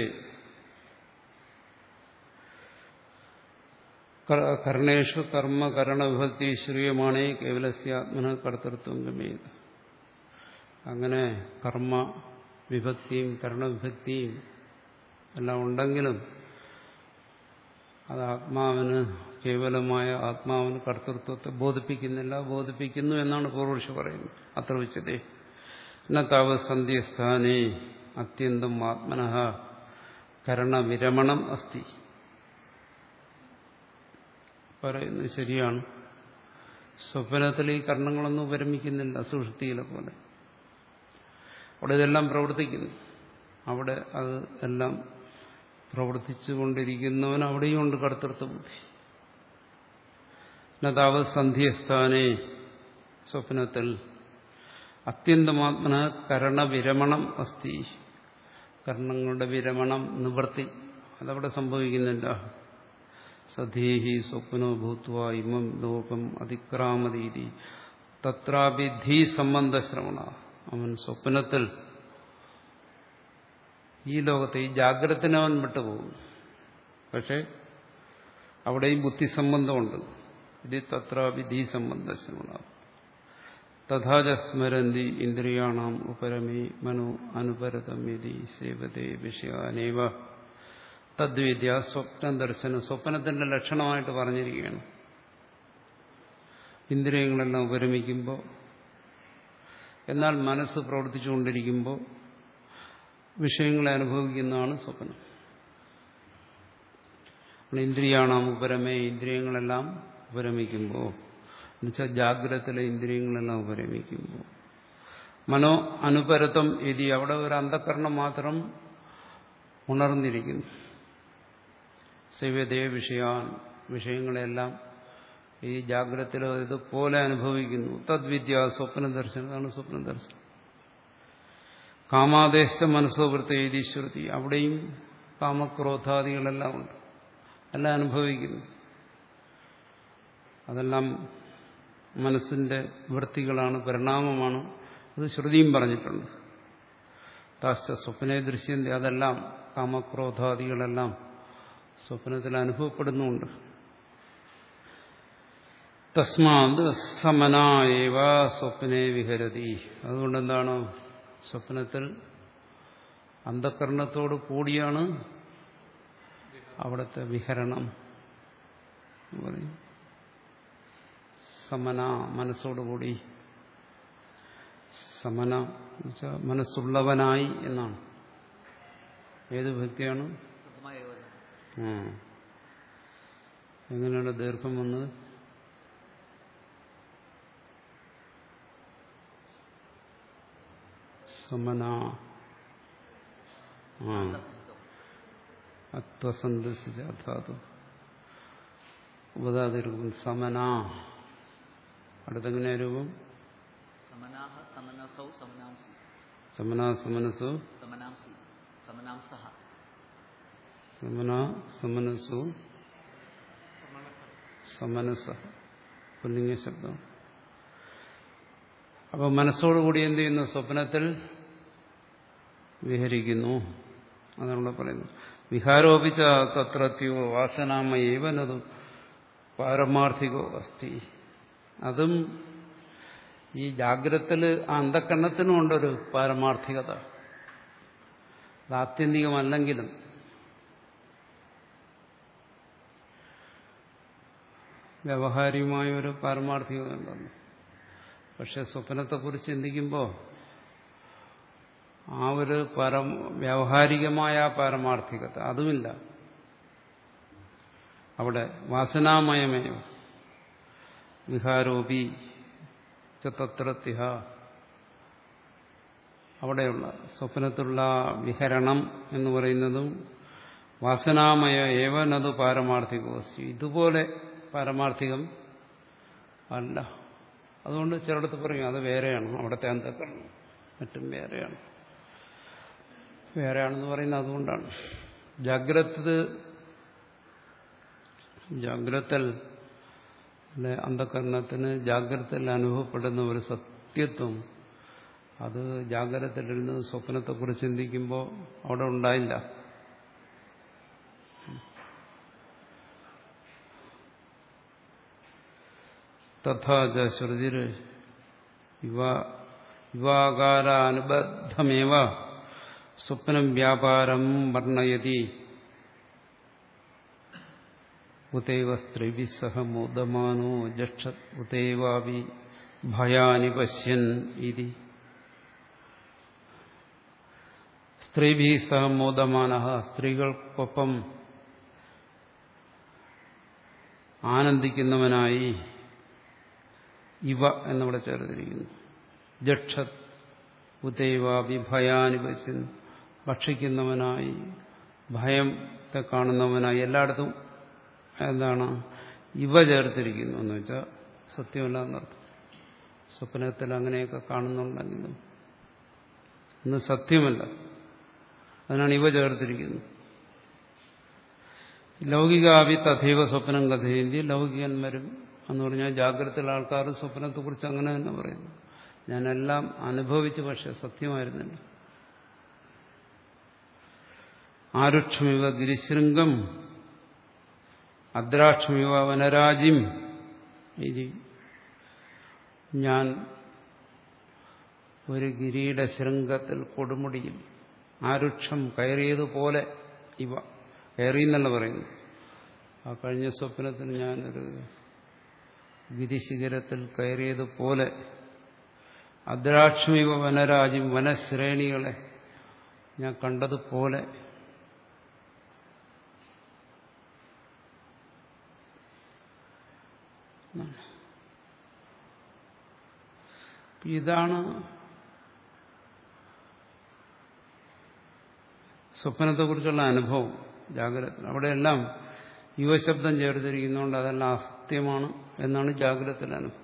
കർണേഷു കർമ്മ കരണവിഭക്തി ശ്രീയമാണേ കേവലസ്യ ആത്മന കർത്തൃത്വം ഗമേത്. അങ്ങനെ കർമ്മ വിഭക്തിയും കരണവിഭക്തിയും എല്ലാം ഉണ്ടെങ്കിലും അത് ആത്മാവിന് കേവലമായ ആത്മാവിന് കർത്തൃത്വത്തെ ബോധിപ്പിക്കുന്നില്ല, ബോധിപ്പിക്കുന്നു എന്നാണ് പൂർവപക്ഷി പറയുന്നത്. അത്ര ഉച്ചതേ ന താവ സന്ധ്യസ്ഥാനേ അത്യന്തം ആത്മനഃ കരണവിരമണം അസ്തി. പറയുന്നത് ശരിയാണ്. സ്വപ്നത്തിൽ ഈ കർണങ്ങളൊന്നും വിരമിക്കുന്നില്ല, സുഷുപ്തിയിലെ പോലെ. അവിടെ ഇതെല്ലാം പ്രവർത്തിക്കുന്നു. അവിടെ അത് എല്ലാം പ്രവർത്തിച്ചുകൊണ്ടിരിക്കുന്നവൻ അവിടെയും ഉണ്ട് കർത്തൃത്വ ബുദ്ധി. നതാവത് സന്ധ്യസ്ഥാനേ സ്വപ്നത്തിൽ അത്യന്തമാത്മന കരണവിരമണം അസ്തി. കർണങ്ങളുടെ വിരമണം, നിവൃത്തി അതവിടെ സംഭവിക്കുന്നില്ല. സധീഹി സ്വപ്നോ ഭൂത്വ ഇമം ലോകം അതിക്രാമതീതി തത്രാഭിധി സംബന്ധശ്രവണ. അവൻ സ്വപ്നത്തിൽ ഈ ലോകത്തെ ഈ ജാഗ്രതനെ അവൻ വിട്ടുപോകും. പക്ഷെ അവിടെയും ബുദ്ധിസംബന്ധമുണ്ട്. ഇത് തത്രാഭിധി സംബന്ധശ്രവണ. തഥാച സ്മരന്തി ഇന്ദ്രിയാണാം ഉപരമേ മനോ അനുപരതം യതി സേവതേ വിഷയാനേവ തദ്വിദ്യ സ്വപ്ന ദർശനം. സ്വപ്നത്തിന്റെ ലക്ഷണമായിട്ട് പറഞ്ഞിരിക്കുകയാണ്. ഇന്ദ്രിയങ്ങളെല്ലാം ഉപരമിക്കുമ്പോൾ, എന്നാൽ മനസ്സ് പ്രവർത്തിച്ചുകൊണ്ടിരിക്കുമ്പോൾ വിഷയങ്ങളെ അനുഭവിക്കുന്നതാണ് സ്വപ്നം. ഇന്ദ്രിയാണാം ഉപരമേ, ഇന്ദ്രിയങ്ങളെല്ലാം ഉപരമിക്കുമ്പോൾ, എന്നുവെച്ചാൽ ജാഗ്രതയിലെ ഇന്ദ്രിയങ്ങളെല്ലാം ഉപരമിക്കുമ്പോൾ, മനോ അനുപരത്വം എതി, അവിടെ ഒരു അന്ധകരണം മാത്രം ഉണർന്നിരിക്കുന്നു. സേവതേ വിഷയാൻ, വിഷയങ്ങളെല്ലാം ഈ ജാഗ്രതയിലോ ഇതുപോലെ അനുഭവിക്കുന്നു. തദ്വിദ്യ സ്വപ്ന ദർശനം, അതാണ് സ്വപ്ന ദർശനം. കാമാദേശ മനസ്സോ വൃത്തി ശ്രുതി, അവിടെയും കാമക്രോധാദികളെല്ലാം ഉണ്ട്, എല്ലാം അനുഭവിക്കുന്നു. അതെല്ലാം മനസ്സിന്റെ വൃത്തികളാണ്, പരിണാമമാണ്. അത് ശ്രുതിയും പറഞ്ഞിട്ടുണ്ട്. താശ്ച സ്വപ്നേ ദൃശ്യന്തി, അതെല്ലാം കാമക്രോധാദികളെല്ലാം സ്വപ്നത്തിൽ അനുഭവപ്പെടുന്നുണ്ട്. തസ്മാത് സമനായവ സ്വപ്നേ വിഹരതി. അതുകൊണ്ടെന്താണ് സ്വപ്നത്തിൽ അന്ധകരണത്തോട് കൂടിയാണ് അവിടുത്തെ വിഹരണം എന്ന് പറയും. സമന, മനസ്സോടുകൂടി. സമന എന്നുവെച്ചാൽ മനസ്സുള്ളവനായി എന്നാണ്. ഏത് ഭക്തിയാണ്? ആ എങ്ങനെയാണ് ദീർഘം വന്നത്? സമന. ആ അത്വസന്ദസിച്ചാതു ഉപതാതിർക്കും സമന. അടുത്തെങ്ങനെയാ രൂപം? സമനാ സമനസോ സമന സമനസു സമനസ പുല്ലിംഗ ശബ്ദം. അപ്പൊ മനസ്സോടുകൂടി എന്ത് ചെയ്യുന്നു? സ്വപ്നത്തിൽ വിഹരിക്കുന്നു. അതാണ് പറയുന്നത്. വിഹാരോപിച്ച തത്രത്യോ വാസനാമയേവനതു പാരമാർത്ഥികോ അസ്തി. അതും ഈ ജാഗ്രതത്തിൽ ആ അന്ധക്കരണത്തിനും ഉണ്ടൊരു പാരമാർത്ഥികത. അത് ആത്യന്തികമല്ലെങ്കിലും വ്യാവഹാരികമായ ഒരു പാരമാർത്ഥികത ഉണ്ടെന്ന്. പക്ഷെ സ്വപ്നത്തെക്കുറിച്ച് ചിന്തിക്കുമ്പോൾ ആ ഒരു പരം വ്യാവഹാരികമായ പാരമാർത്ഥികത അതുമില്ല. അവിടെ വാസനാമയമേ വിഹാരോപി ചത്രത്തിഹ. അവിടെയുള്ള സ്വപ്നത്തിലുള്ള വിഹരണം എന്ന് പറയുന്നതും വാസനാമയ ഏവനത് പാരമാർത്ഥികോസ്തി. ഇതുപോലെ പാരമാർത്ഥികം അല്ല. അതുകൊണ്ട് ചിലടത്ത് പറയും അത് വേറെയാണ്, അവിടുത്തെ അന്ധകരണം മറ്റും വേറെയാണ്. വേറെയാണെന്ന് പറയുന്നത് അതുകൊണ്ടാണ്. ജാഗ്രത് ജാഗ്രതൽ അന്ധകരണത്തിന് ജാഗ്രതയിൽ അനുഭവപ്പെടുന്ന ഒരു സത്യത്വം അത് ജാഗ്രതയിലിരുന്ന് സ്വപ്നത്തെക്കുറിച്ച് ചിന്തിക്കുമ്പോൾ അവിടെ ഉണ്ടായില്ല. തഥാച ശ്രുതിർ യുവാകാരാനുബദ്ധമേവ സ്വപ്നം വ്യാപാരം വർണ്ണയതി ഉതൈവ സ്ത്രീഭി സഹ മോദമാനോ ജക്ഷത് ഉതൈവാവി ഭയാനി പശ്യൻ ഇതി. സ്ത്രീഭി സഹ മോദമാന, സ്ത്രീകൾക്കൊപ്പം ആനന്ദിക്കുന്നവനായി ഇവ എന്നിവിടെ ചേർത്തിരിക്കുന്നു. ജക്ഷത് ഉതൈവാവി ഭയാനി പശ്യൻ, ഭക്ഷിക്കുന്നവനായി, ഭയത്തെ കാണുന്നവനായി, എല്ലായിടത്തും എന്താണ് ഇവ ചേർത്തിരിക്കുന്നു എന്ന് വെച്ചാൽ സത്യമല്ല എന്നർത്ഥം. സ്വപ്നത്തിൽ അങ്ങനെയൊക്കെ കാണുന്നുണ്ടെങ്കിലും ഇന്ന് സത്യമല്ല, അതിനാണ് ഇവ ചേർത്തിരിക്കുന്നത്. ലൗകികാവി തഥൈവ സ്വപ്നം കഥയന്തി, ലൗകികന്മാരും എന്ന് പറഞ്ഞാൽ ജാഗ്രതയിലുള്ള ആൾക്കാർ സ്വപ്നത്തെക്കുറിച്ച് അങ്ങനെ തന്നെ പറയുന്നു. ഞാനെല്ലാം അനുഭവിച്ചു, പക്ഷെ സത്യമായിരുന്നില്ല. ആരുക്ഷമിവ ഗിരിശൃംഗം അദ്രാക്ഷമിവ വനരാജിം. ഇതി ഞാൻ ഒരു ഗിരിയുടെ ശൃംഗത്തിൽ കൊടുമുടിയിൽ ആരുക്ഷം കയറിയതുപോലെ ഇവ കയറിയെന്നല്ല പറയുന്നു. ആ കഴിഞ്ഞ സ്വപ്നത്തിൽ ഞാനൊരു ഗിരിശിഖരത്തിൽ കയറിയതുപോലെ അദ്രാക്ഷമിവ വനരാജിം, വനശ്രേണികളെ ഞാൻ കണ്ടതുപോലെ ഇതാണ് സ്വപ്നത്തെക്കുറിച്ചുള്ള അനുഭവം. ജാഗ്രത അവിടെയെല്ലാം യുവശബ്ദം ചേർത്തിരിക്കുന്നതുകൊണ്ട് അതെല്ലാം അസത്യമാണ് എന്നാണ് ജാഗ്രതയിലെ അനുഭവം.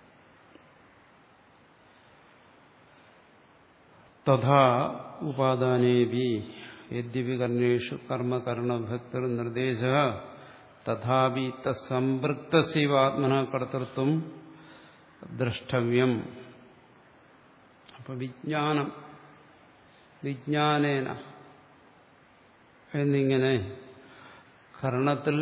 തഥാ ഉപാദാനേപി യദ്യപി കർമ്മേഷു കർമ്മകരണഭക്തർ നിർദ്ദേശ തഥാപി തത്സമ്പൃക്തസീവാത്മന കർത്തൃത്വം ദ്രഷ്ടവ്യം. അപ്പൊ വിജ്ഞാനം വിജ്ഞാനേന എന്നിങ്ങനെ കർണത്തിൽ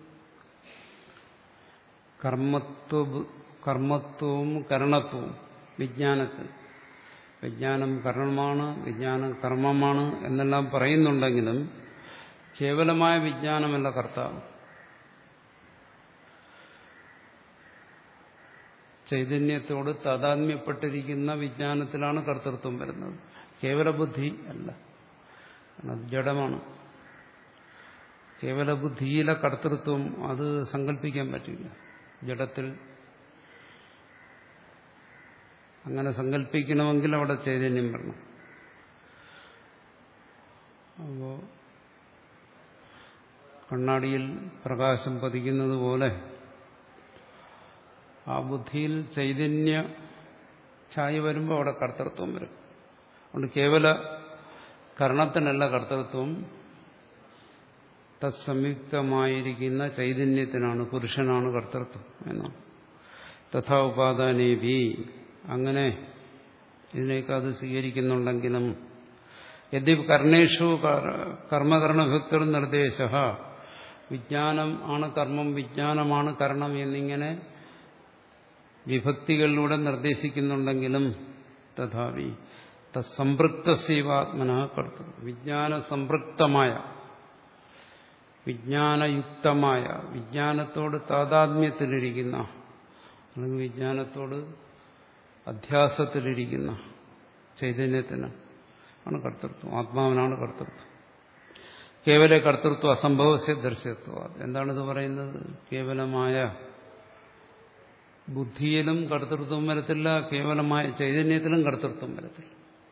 കർമ്മത്വ കർമ്മത്വവും കരണത്വവും വിജ്ഞാനത്തിൽ വിജ്ഞാനം കർമ്മമാണ്, വിജ്ഞാനം കർമ്മമാണ് എന്നെല്ലാം പറയുന്നുണ്ടെങ്കിലും കേവലമായ വിജ്ഞാനമല്ല കർത്താവ്. ചൈതന്യത്തോട് താതാത്മ്യപ്പെട്ടിരിക്കുന്ന വിജ്ഞാനത്തിലാണ് കർത്തൃത്വം വരുന്നത്. കേവല ബുദ്ധി അല്ല, അത് ജഡമാണ്. കേവല ബുദ്ധിയിലെ കർത്തൃത്വം അത് സങ്കല്പിക്കാൻ പറ്റില്ല. ജഡത്തിൽ അങ്ങനെ സങ്കല്പിക്കണമെങ്കിൽ അവിടെ ചൈതന്യം വരണം. അപ്പോ കണ്ണാടിയിൽ പ്രകാശം പതിക്കുന്നത് പോലെ ആ ബുദ്ധിയിൽ ചൈതന്യ ഛായ വരുമ്പോൾ അവിടെ കർത്തൃത്വം വരും. അതുകൊണ്ട് കേവല കർണത്തിനല്ല കർത്തൃത്വം, തത്സംയുക്തമായിരിക്കുന്ന ചൈതന്യത്തിനാണ്, പുരുഷനാണ് കർത്തൃത്വം എന്നാണ്. തഥാ ഉപാദാനേഭി, അങ്ങനെ ഇതിനേക്ക് അത് സ്വീകരിക്കുന്നുണ്ടെങ്കിലും യദി കർണേഷു കർമ്മകരണഭക്തർ നിർദ്ദേശ, വിജ്ഞാനം ആണ് കർമ്മം, വിജ്ഞാനമാണ് കർണം എന്നിങ്ങനെ വിഭക്തികളിലൂടെ നിർദ്ദേശിക്കുന്നുണ്ടെങ്കിലും തഥാപി തത്സമ്പൃക്തസീവാത്മന കർത്തൃ, വിജ്ഞാന സംപൃക്തമായ വിജ്ഞാനയുക്തമായ വിജ്ഞാനത്തോട് താതാത്മ്യത്തിലിരിക്കുന്ന അല്ലെങ്കിൽ വിജ്ഞാനത്തോട് അധ്യാസത്തിലിരിക്കുന്ന ചൈതന്യത്തിന് ആണ് കർത്തൃത്വം, ആത്മാവിനാണ് കർത്തൃത്വം. കേവല കർത്തൃത്വം അസംഭവസ്യ ദർശ്യത്വം. എന്താണിത് പറയുന്നത്? കേവലമായ ബുദ്ധിയിലും കർത്തൃത്വം വരത്തില്ല, കേവലമായ ചൈതന്യത്തിലും കർത്തൃത്വം വരത്തില്ല.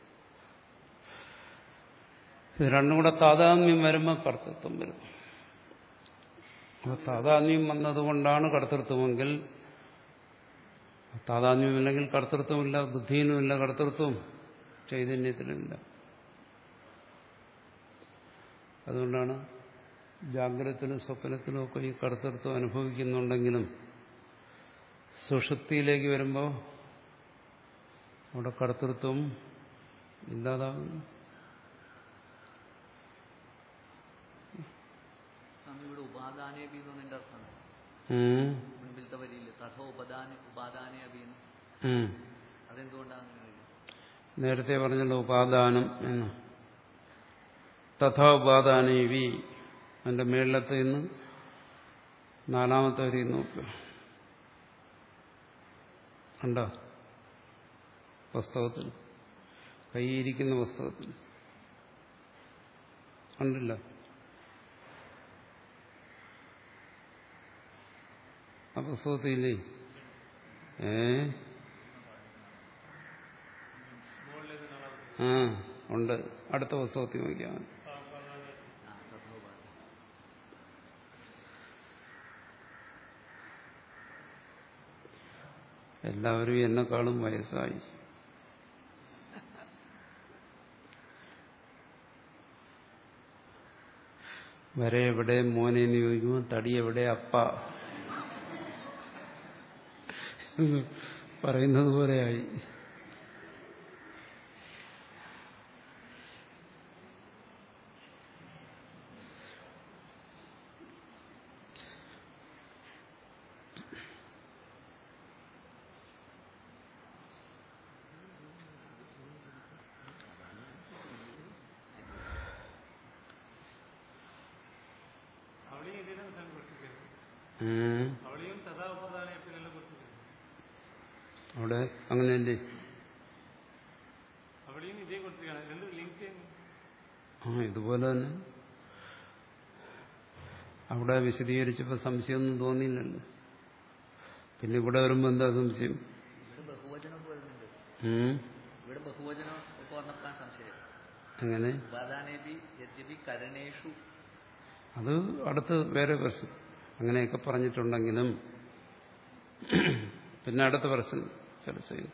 ഇത് രണ്ടും കൂടെ താതാത്മ്യം വരുമ്പോൾ കർത്തൃത്വം വരും. അപ്പോൾ താതാത്മ്യം വന്നതുകൊണ്ടാണ് കർത്തൃത്വമെങ്കിൽ താതാത്മ്യമില്ലെങ്കിൽ കർത്തൃത്വമില്ല, ബുദ്ധിയിലുമില്ല കർത്തൃത്വം, ചൈതന്യത്തിലുമില്ല. അതുകൊണ്ടാണ് ജാഗ്രതത്തിലും സ്വപ്നത്തിലും ഒക്കെ ഈ കർത്തൃത്വം അനുഭവിക്കുന്നുണ്ടെങ്കിലും സുഷുപ്തിയിലേക്ക് വരുമ്പോൾ അവിടെ കർത്തൃത്വം ഇല്ലാതാകുന്നു. ഇവിടെ ഉപാദാനേ അഭിയെന്ന് അർത്ഥം മുൻപിലത്തെ വരിയില്ല തഥോ ഉപദാന ഉപാദാനേ അഭിയെന്ന് അതെന്തുകൊണ്ടാണ്? നേരത്തെ പറഞ്ഞല്ലോ ഉപാദാനം എന്ന്. തഥാ ഉപാദാനേവി അതിന്റെ മേളത്തെ നിന്ന് നാലാമത്തെ വരി നോക്കുക. കണ്ടോ പുസ്തകത്തിൽ, കൈയിരിക്കുന്ന പുസ്തകത്തിൽ കണ്ടില്ല? ആ പുസ്തകത്തില്ലേ? ഏ ആ ഉണ്ട്. അടുത്ത പുസ്തകത്തിൽ നോക്കിയാൽ എല്ലാവരും എന്നെക്കാളും വയസ്സായി. വരെ എവിടെ മോനെ എന്ന് ചോദിക്കുമ്പോൾ തടി എവിടെ അപ്പ പറയുന്നത് പോലെയായി. അവിടെ അങ്ങനെയല്ലേ? ആ ഇതുപോലെ തന്നെ അവിടെ വിശദീകരിച്ചപ്പോൾ സംശയമൊന്നും തോന്നിയില്ലല്ലോ. പിന്നെ ഇവിടെ വരുമ്പോ എന്താ സംശയം? അങ്ങനെ അത് അടുത്ത് വേറെ പ്രശ്നം. അങ്ങനെയൊക്കെ പറഞ്ഞിട്ടുണ്ടെങ്കിലും പിന്നെ അടുത്ത പ്രശ്നം ചർച്ച ചെയ്തു.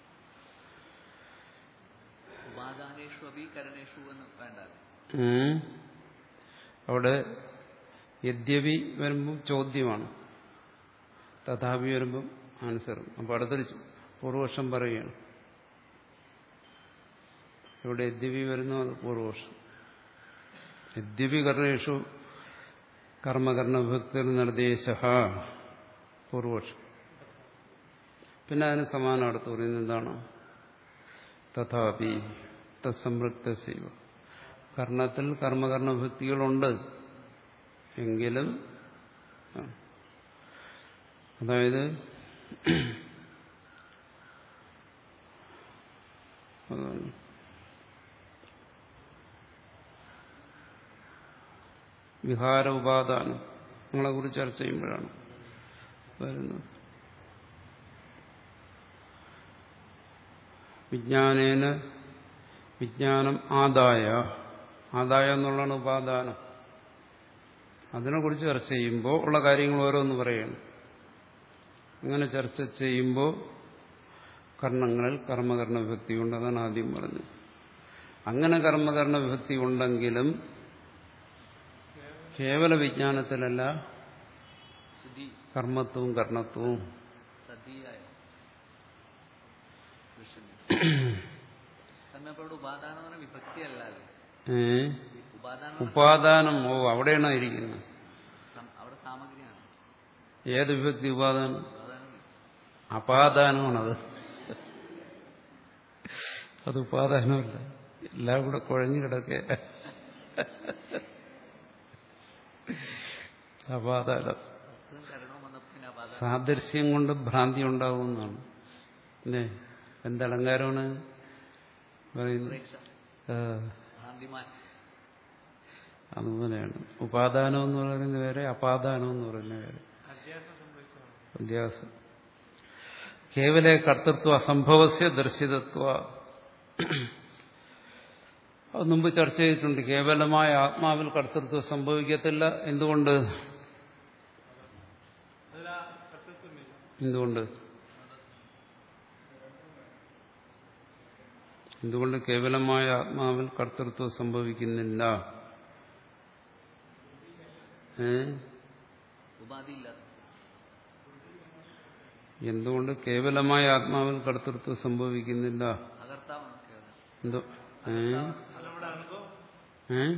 അവിടെ യദ്യപി വരുമ്പം ചോദ്യമാണ്, തഥാപി വരുമ്പം ആൻസറും. അപ്പൊ അടുത്തൊരു പൂർവപക്ഷം പറയുകയാണ്. ഇവിടെ യദ്യപി വരുന്നു, അത് പൂർവപക്ഷം. യദ്യപി കർണേഷു കർമ്മകർണഭക്തി നിർദ്ദേശ പൂർവപക്ഷം. പിന്നെ അതിന് സമാനം അടുത്ത് പറയുന്നത് എന്താണ്? തഥാപി തത്സംപൃക്തസൈവ കർണത്തിൽ കർമ്മകർണഭക്തികളുണ്ട് എങ്കിലും, അതായത് വിഹാര ഉപാദാനം നമ്മളെ കുറിച്ച് ചർച്ച ചെയ്യുമ്പോഴാണ് വരുന്നത്. വിജ്ഞാനേന വിജ്ഞാനം ആദായ, ആദായ എന്നുള്ളതാണ് ഉപാദാനം. അതിനെക്കുറിച്ച് ചർച്ച ചെയ്യുമ്പോൾ ഉള്ള കാര്യങ്ങൾ ഓരോന്ന് പറയണം. അങ്ങനെ ചർച്ച ചെയ്യുമ്പോൾ കർണങ്ങളിൽ കർമ്മകർണ വിഭക്തി ഉണ്ട്. അതാണ് ആദ്യം പറഞ്ഞത്. അങ്ങനെ കർമ്മകർണ വിഭക്തി ഉണ്ടെങ്കിലും കേവല വിജ്ഞാനത്തിലല്ല കർമ്മത്വവും കർണത്വവും. ഉപാദാനം ഓ അവിടെയാണോ ഇരിക്കുന്നത്? ഏത് വിഭക്തി ഉപാദാനം? അപാദാനമാണത്. അത് ഉപാദാനമല്ല, എല്ലാം കൂടെ കുഴഞ്ഞു കിടക്കെ. അപാദാനം സാദൃശ്യം കൊണ്ട് ഭ്രാന്തി ഉണ്ടാകുന്നതാണ്. അല്ലേ? എന്തലങ്കാരമാണ് പറയുന്നത്? അതുപോലെയാണ്. ഉപാദാനം എന്ന് പറയുന്നത് വേറെ, അപാദാനം എന്ന് പറയുന്നത് വേറെ. വ്യത്യാസം. കേവല കർത്തൃത്വ അസംഭവസ്യ ദർശിതത്വ. അത് മുമ്പ് ചർച്ച ചെയ്തിട്ടുണ്ട്. കേവലമായ ആത്മാവിൽ കർത്തൃത്വം സംഭവിക്കത്തില്ല. എന്തുകൊണ്ട്? എന്തുകൊണ്ട്? എന്തുകൊണ്ട് കേവലമായ ആത്മാവിൽ കർത്തൃത്വം സംഭവിക്കുന്നില്ല? ഏ ഉപാധിയില്ലാത്ത എന്തുകൊണ്ട് കേവലമായ ആത്മാവിൽ കർത്തൃത്വം സംഭവിക്കുന്നില്ല? അകർത്താവാണ് കേവലം. എന്തോ ഏ ഏ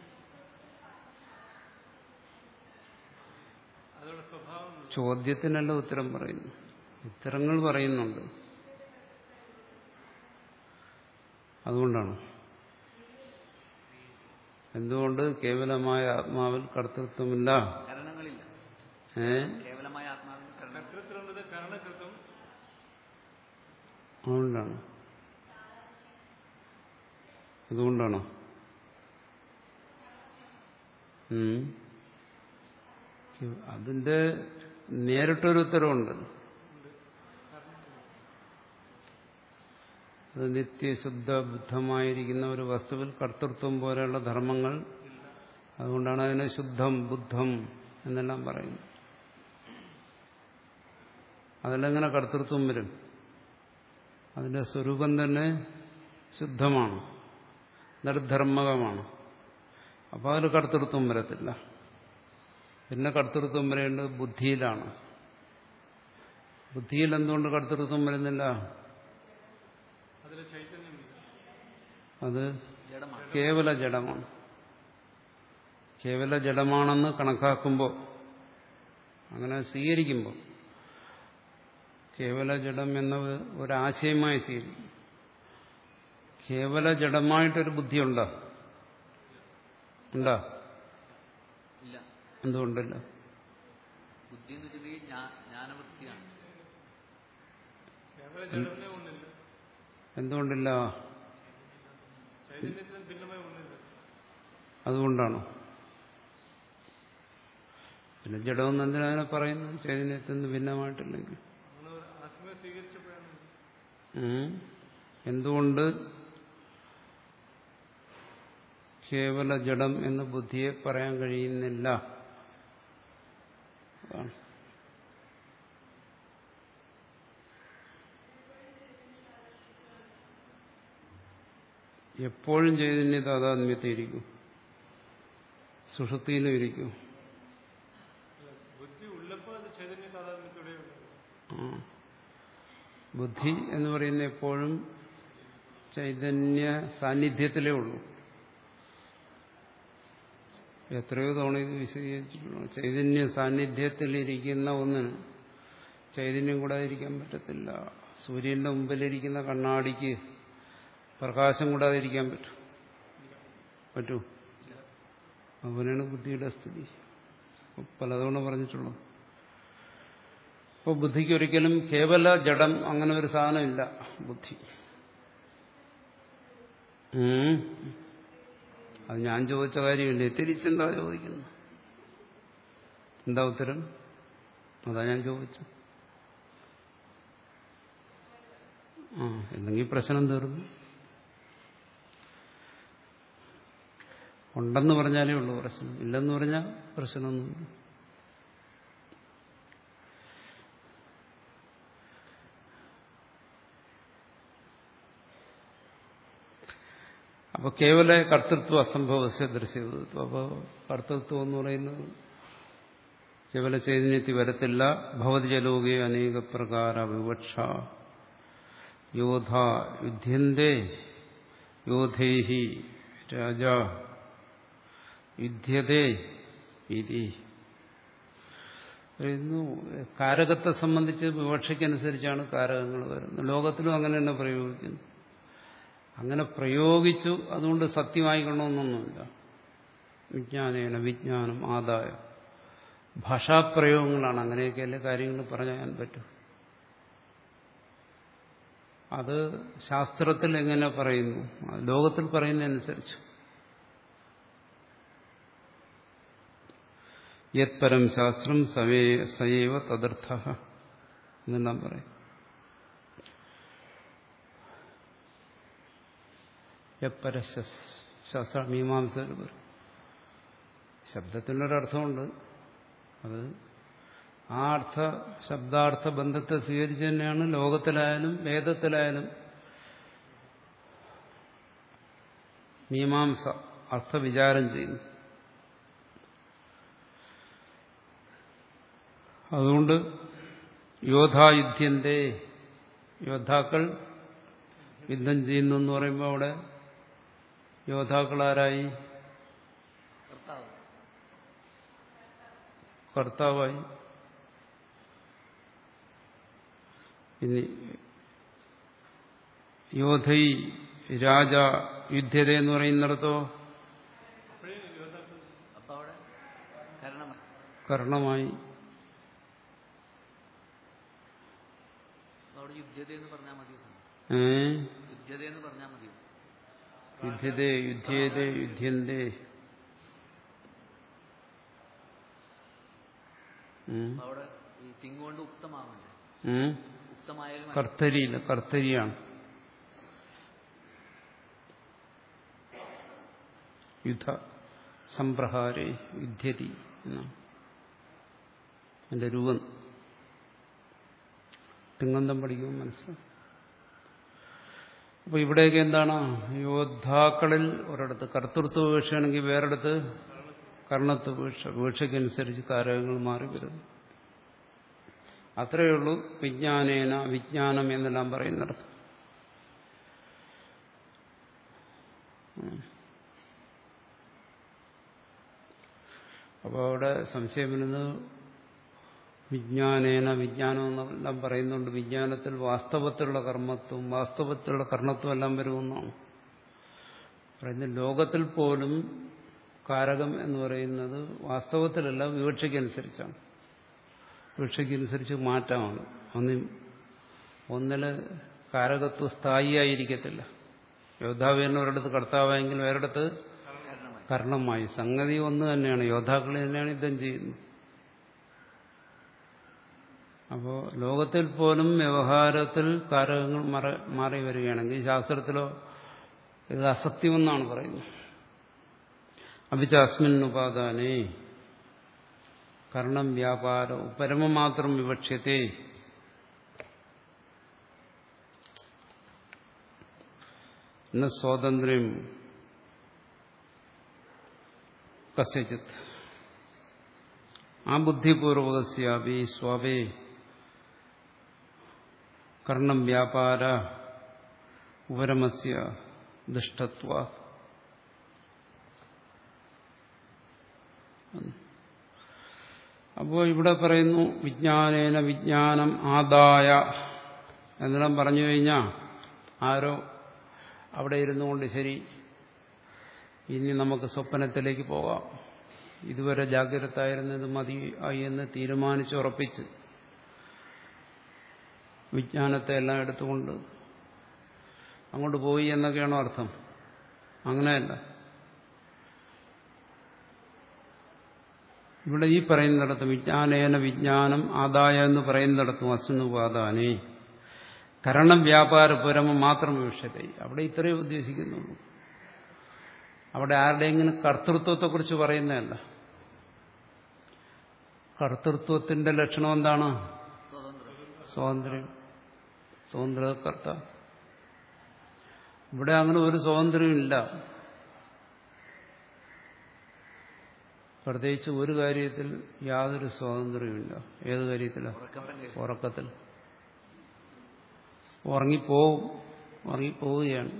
ചോദ്യത്തിനല്ല ഉത്തരം പറയുന്നു. ഉത്തരങ്ങൾ പറയുന്നുണ്ട്. അതുകൊണ്ടാണ് എന്തുകൊണ്ട് കേവലമായ ആത്മാവിൽ കർത്തൃത്വമില്ല? കരണങ്ങളില്ല. ഏ കേവലമായ ആത്മാവിൽ കരണം. അതുകൊണ്ടാണ് അതുകൊണ്ടാണോ? ഉം അതിന്റെ നേരിട്ടൊരു ഉത്തരവുണ്ട്. അത് നിത്യശുദ്ധ ബുദ്ധമായിരിക്കുന്ന ഒരു വസ്തുവിൽ കർത്തൃത്വം പോലെയുള്ള ധർമ്മങ്ങൾ, അതുകൊണ്ടാണ് അതിനെ ശുദ്ധം ബുദ്ധം എന്നെല്ലാം പറയുന്നത്. അതിലെങ്ങനെ കർത്തൃത്വം വരും? അതിന്റെ സ്വരൂപം തന്നെ ശുദ്ധമാണ്, നിർധർമ്മകമാണ്. അപ്പോൾ അതിൽ കർത്തൃത്വം വരത്തില്ല. പിന്നെ കർത്തൃത്വം വരേണ്ടത് ബുദ്ധിയിലാണ്. ബുദ്ധിയിൽ എന്തുകൊണ്ട് കർത്തൃത്വം വരുന്നില്ല? അത് കേവല ജഡമാണ്. കേവല ജഡമാണെന്ന് കണക്കാക്കുമ്പോൾ, അങ്ങനെ സ്വീകരിക്കുമ്പോൾ, കേവല ജഡം എന്ന ഒരാശയമായി സ്വീകരിക്കും. കേവല ജഡമായിട്ടൊരു ബുദ്ധിയുണ്ടോ? ഉണ്ടോ? ഇല്ല. എന്തുകൊണ്ടില്ല? ബുദ്ധി എന്ന് വെച്ചിട്ടുണ്ടെങ്കിൽ ജ്ഞാനവൃത്തിയാണ്. എന്തുകൊണ്ടില്ല? അതുകൊണ്ടാണോ? പിന്നെ ജഡമെന്ന് എന്തിനാ പറയുന്നു? ചൈതന്യത്തിൽ നിന്ന് ഭിന്നമായിട്ടില്ലെങ്കിൽ. എന്തുകൊണ്ട് കേവല ജഡം എന്ന് ബുദ്ധിയെ പറയാൻ കഴിയുന്നില്ല? അതാണ്. എപ്പോഴും ചൈതന്യ താതാത്മ്യത്തെ ഇരിക്കും, സുഷുപ്തിയിലും ഇരിക്കും. ബുദ്ധി എന്ന് പറയുന്ന എപ്പോഴും ചൈതന്യ സാന്നിധ്യത്തിലേ ഉള്ളൂ. എത്രയോ തവണ ഇത് വിശദീകരിച്ചിട്ടുള്ളൂ. ചൈതന്യ സാന്നിധ്യത്തിലിരിക്കുന്ന ഒന്നിന് ചൈതന്യം കൂടാതെ ഇരിക്കാൻ പറ്റത്തില്ല. സൂര്യന്റെ മുമ്പിലിരിക്കുന്ന കണ്ണാടിക്ക് പ്രകാശം കൂടാതെ ഇരിക്കാൻ പറ്റും? പറ്റൂ? അവനാണ് ബുദ്ധിയുടെ സ്ഥിതി. പലതവണ പറഞ്ഞിട്ടുള്ളൂ. അപ്പോൾ ബുദ്ധിക്ക് ഒരിക്കലും കേവല ജഡം അങ്ങനെ ഒരു സാധനമില്ല. ബുദ്ധി അത് ഞാൻ ചോദിച്ച കാര്യമില്ലേ, തിരിച്ചെന്താ ചോദിക്കുന്നു? എന്താ ഉത്തരം? അതാ ഞാൻ ചോദിച്ചു. ആ എന്തെങ്കിലും പ്രശ്നം തീർന്നു. ഉണ്ടെന്ന് പറഞ്ഞാലേ ഉള്ളൂ പ്രശ്നം, ഇല്ലെന്ന് പറഞ്ഞാൽ പ്രശ്നമൊന്നുമില്ല. അപ്പോൾ കേവല കർത്തൃത്വ അസംഭവസ്യ ദൃശ്യത്വം. അപ്പോൾ കർത്തൃത്വം എന്ന് പറയുന്നത് കേവല ചൈതന്യത്തിൽ വരത്തില്ല. ഭവതിജലോകേ അനേക പ്രകാര വിവക്ഷ യോധ യുദ്ധ്യന്തേ യോധേഹി രാജ യുദ്ധ്യതേ ഇതി. കാരകത്തെ സംബന്ധിച്ച് വിവക്ഷയ്ക്കനുസരിച്ചാണ് കാരകങ്ങൾ വരുന്നത്. ലോകത്തിലും അങ്ങനെ തന്നെ പ്രയോഗിക്കുന്നു. അങ്ങനെ പ്രയോഗിച്ചു അതുകൊണ്ട് സത്യമായിക്കൊള്ളണമെന്നൊന്നുമില്ല. വിജ്ഞാനേന വിജ്ഞാനം ആദായ ഭാഷാപ്രയോഗങ്ങളാണ്. അങ്ങനെയൊക്കെയല്ലേ കാര്യങ്ങൾ പറയാൻ പറ്റും. അത് ശാസ്ത്രത്തിൽ എങ്ങനെ പറയുന്നു, ലോകത്തിൽ പറയുന്നതനുസരിച്ച്. യത് പരം ശാസ്ത്രം സവേ സയേവ തദർത്ഥ എന്നെല്ലാം പറയും. യപ്പര ശാസ്ത്ര മീമാംസകർ പറയും. ശബ്ദത്തിനൊരർത്ഥമുണ്ട്. അത് ആ അർത്ഥ ശബ്ദാർത്ഥ ബന്ധത്തെ സ്വീകരിച്ച് തന്നെയാണ് ലോകത്തിലായാലും വേദത്തിലായാലും മീമാംസ അർത്ഥവിചാരം ചെയ്യുന്നു. അതുകൊണ്ട് യോദ്ധായുദ്ധ്യന്തേ, യോദ്ധാക്കൾ യുദ്ധം ചെയ്യുന്നു എന്ന് പറയുമ്പോൾ അവിടെ യോദ്ധാക്കളാരായി? കർത്താവ് കർത്താവായി. ഇനി യോധൈ രാജ യുദ്ധ്യത എന്ന് പറയുന്നിടത്തോ അപ്പൊ അവിടെ കരണം കർണമായി. അവിടെ യുദ്ധത എന്ന് പറഞ്ഞാൽ മതിയോ? ഏ യുദ്ധത എന്ന് പറഞ്ഞാൽ മതിയോ? യുദ്ധ്യതേ യുദ്ധ്യേതേ യുദ്ധ്യന്തേ. അപ്പൊ അവിടെ ഈ തിങ് കൊണ്ട് ഉക്തമാവണ്ടേ? ഉക്തമായാലും മതി. കർത്തരിയില്ല, കർത്തരിയാണ്. യുദ്ധ സംപ്രഹാരേ യുദ്ധ്യതി എന്നാണ് അതിന്റെ രൂപം. തിങ്ങന്തം പഠിക്കുമ്പോൾ മനസ്സിലാവും. അപ്പൊ ഇവിടെയൊക്കെ എന്താണ്? യോദ്ധാക്കളിൽ ഒരിടത്ത് കർത്തൃത്വ വീക്ഷയാണെങ്കിൽ വേറെടുത്ത് കർണത്വ വീക്ഷ. വീക്ഷയ്ക്കനുസരിച്ച് കാരകങ്ങൾ മാറി വരുന്നു. അത്രയേ ഉള്ളൂ വിജ്ഞാനേന വിജ്ഞാനം എന്നെല്ലാം പറയുന്നിടത്ത്. അപ്പോൾ അവിടെ സംശയം വരുന്നത് വിജ്ഞാനേന വിജ്ഞാനം എന്നെല്ലാം പറയുന്നുണ്ട്. വിജ്ഞാനത്തിൽ വാസ്തവത്തിലുള്ള കർമ്മത്വം വാസ്തവത്തിലുള്ള കർണത്വം എല്ലാം വരുമെന്നാണ് പറയുന്നത്. ലോകത്തിൽ പോലും കാരകം എന്ന് പറയുന്നത് വാസ്തവത്തിലല്ല, വിവക്ഷയ്ക്കനുസരിച്ചാണ്. വിവക്ഷയ്ക്കനുസരിച്ച് മാറ്റമാണ്. ഒന്ന് ഒന്നില് കാരകത്വ സ്ഥായിയായിരിക്കത്തില്ല. യോദ്ധാവ് തന്നെ ഒരിടത്ത് കർത്താവായെങ്കിൽ വേറെടുത്ത് കർണമായി. സംഗതി ഒന്ന് തന്നെയാണ്, യോദ്ധാക്കൾ തന്നെയാണ് യുദ്ധം ചെയ്യുന്നത്. അപ്പോൾ ലോകത്തിൽ പോലും വ്യവഹാരത്തിൽ കാരകങ്ങൾ മാറി വരികയാണെങ്കിൽ ശാസ്ത്രത്തിലോ ഇത് അസത്യമെന്നാണ് പറയുന്നത്. അഭിച്ച അസ്മിൻ ഉപാദാനേ കർണം വ്യാപാര പരമം മാത്രം വിവക്ഷ്യത്തെ. എന്ന സ്വാതന്ത്ര്യം കസ്യചിത് ആ ബുദ്ധിപൂർവകസ്യാപി സ്വാവേ കർണം വ്യാപാര ഉപരമസ്യ ദുഷ്ടത്വ. അപ്പോൾ ഇവിടെ പറയുന്നു വിജ്ഞാനേന വിജ്ഞാനം ആദായ എന്നെല്ലാം പറഞ്ഞു കഴിഞ്ഞാൽ ആരോ അവിടെ ഇരുന്നുകൊണ്ട് ശരി ഇനി നമുക്ക് സ്വപ്നത്തിലേക്ക് പോകാം, ഇതുവരെ ജാഗ്രതായിരുന്നത് മതി ആയി എന്ന് തീരുമാനിച്ചുറപ്പിച്ച് വിജ്ഞാനത്തെ എല്ലാം എടുത്തുകൊണ്ട് അങ്ങോട്ട് പോയി എന്നൊക്കെയാണോ അർത്ഥം? അങ്ങനെയല്ല. ഇവിടെ ഈ പറയുന്നിടത്ത് വിജ്ഞാനേന വിജ്ഞാനം ആദായ എന്ന് പറയുന്നിടത്തും അസ്നുപാദാനേ കരണം വ്യാപാര പുരമം മാത്രം വിവക്ഷത്തെ. അവിടെ ഇത്രയേ ഉദ്ദേശിക്കുന്നുള്ളൂ. അവിടെ ആരുടെയെങ്കിലും കർത്തൃത്വത്തെക്കുറിച്ച് പറയുന്നതല്ല. കർത്തൃത്വത്തിന്റെ ലക്ഷണം എന്താണ്? സ്വാതന്ത്ര്യം. സ്വതന്ത്രകർത്ത. ഇവിടെ അങ്ങനെ ഒരു സ്വാതന്ത്ര്യമില്ല. പ്രത്യേകിച്ച് ഒരു കാര്യത്തിൽ യാതൊരു സ്വാതന്ത്ര്യമില്ല. ഏത് കാര്യത്തിലാണ്? ഉറക്കത്തിൽ. ഉറങ്ങിപ്പോവും. ഉറങ്ങിപ്പോവുകയാണ്.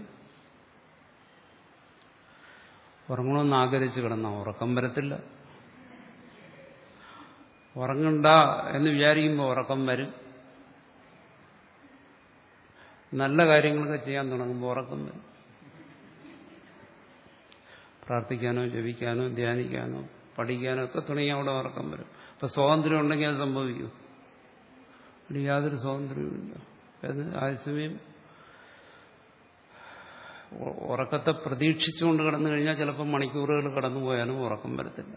ഉറങ്ങണമെന്ന് ആഗ്രഹിച്ച് കിടന്ന ഉറക്കം വരത്തില്ല. ഉറങ്ങണ്ട എന്ന് വിചാരിക്കുമ്പോൾ ഉറക്കം വരും. നല്ല കാര്യങ്ങളൊക്കെ ചെയ്യാൻ തുടങ്ങുമ്പോൾ ഉറക്കം വരും. പ്രാർത്ഥിക്കാനോ ജപിക്കാനോ ധ്യാനിക്കാനോ പഠിക്കാനോ ഒക്കെ തുടങ്ങിയാൽ അവിടെ ഉറക്കം വരും. അപ്പൊ സ്വാതന്ത്ര്യം ഉണ്ടെങ്കിൽ അത് സംഭവിക്കും. അവിടെ യാതൊരു സ്വാതന്ത്ര്യവുമില്ല. അത് അതേസമയം ഉറക്കത്തെ പ്രതീക്ഷിച്ചുകൊണ്ട് കിടന്നു കഴിഞ്ഞാൽ ചിലപ്പോൾ മണിക്കൂറുകൾ കടന്നുപോയാലും ഉറക്കം വരത്തില്ല.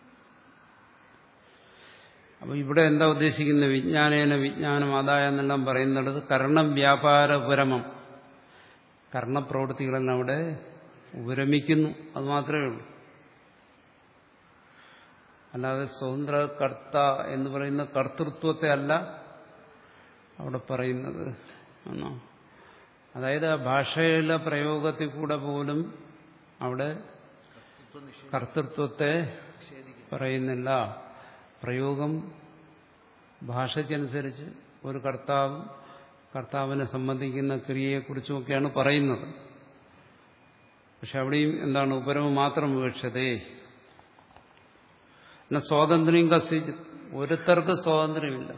അപ്പൊ ഇവിടെ എന്താ ഉദ്ദേശിക്കുന്നത്? വിജ്ഞാനേന വിജ്ഞാനം ആദായ എന്നെല്ലാം പറയുന്നത് കർണം വ്യാപാര ഉപരമം. കർണപ്രവൃത്തികളെല്ലാം അവിടെ ഉപരമിക്കുന്നു. അത് മാത്രമേ ഉള്ളൂ. അല്ലാതെ സ്വതന്ത്ര കർത്ത എന്ന് പറയുന്ന കർത്തൃത്വത്തെ അല്ല അവിടെ പറയുന്നത് എന്നോ. അതായത് ആ ഭാഷയിലെ പ്രയോഗത്തിൽ കൂടെ പോലും അവിടെ കർത്തൃത്വം നിഷേധി- കർത്തൃത്വത്തെ നിഷേധിക്കുന്നു. പറയുന്നില്ല. പ്രയോഗം ഭാഷയ്ക്കനുസരിച്ച് ഒരു കർത്താവ് കർത്താവിനെ സംബന്ധിക്കുന്ന ക്രിയയെക്കുറിച്ചുമൊക്കെയാണ് പറയുന്നത്. പക്ഷെ അവിടെയും എന്താണ് ഉപരമ മാത്രം വിവക്ഷതേ എന്നാ സ്വാതന്ത്ര്യം കസി ഒരുത്തർക്ക് സ്വാതന്ത്ര്യമില്ല.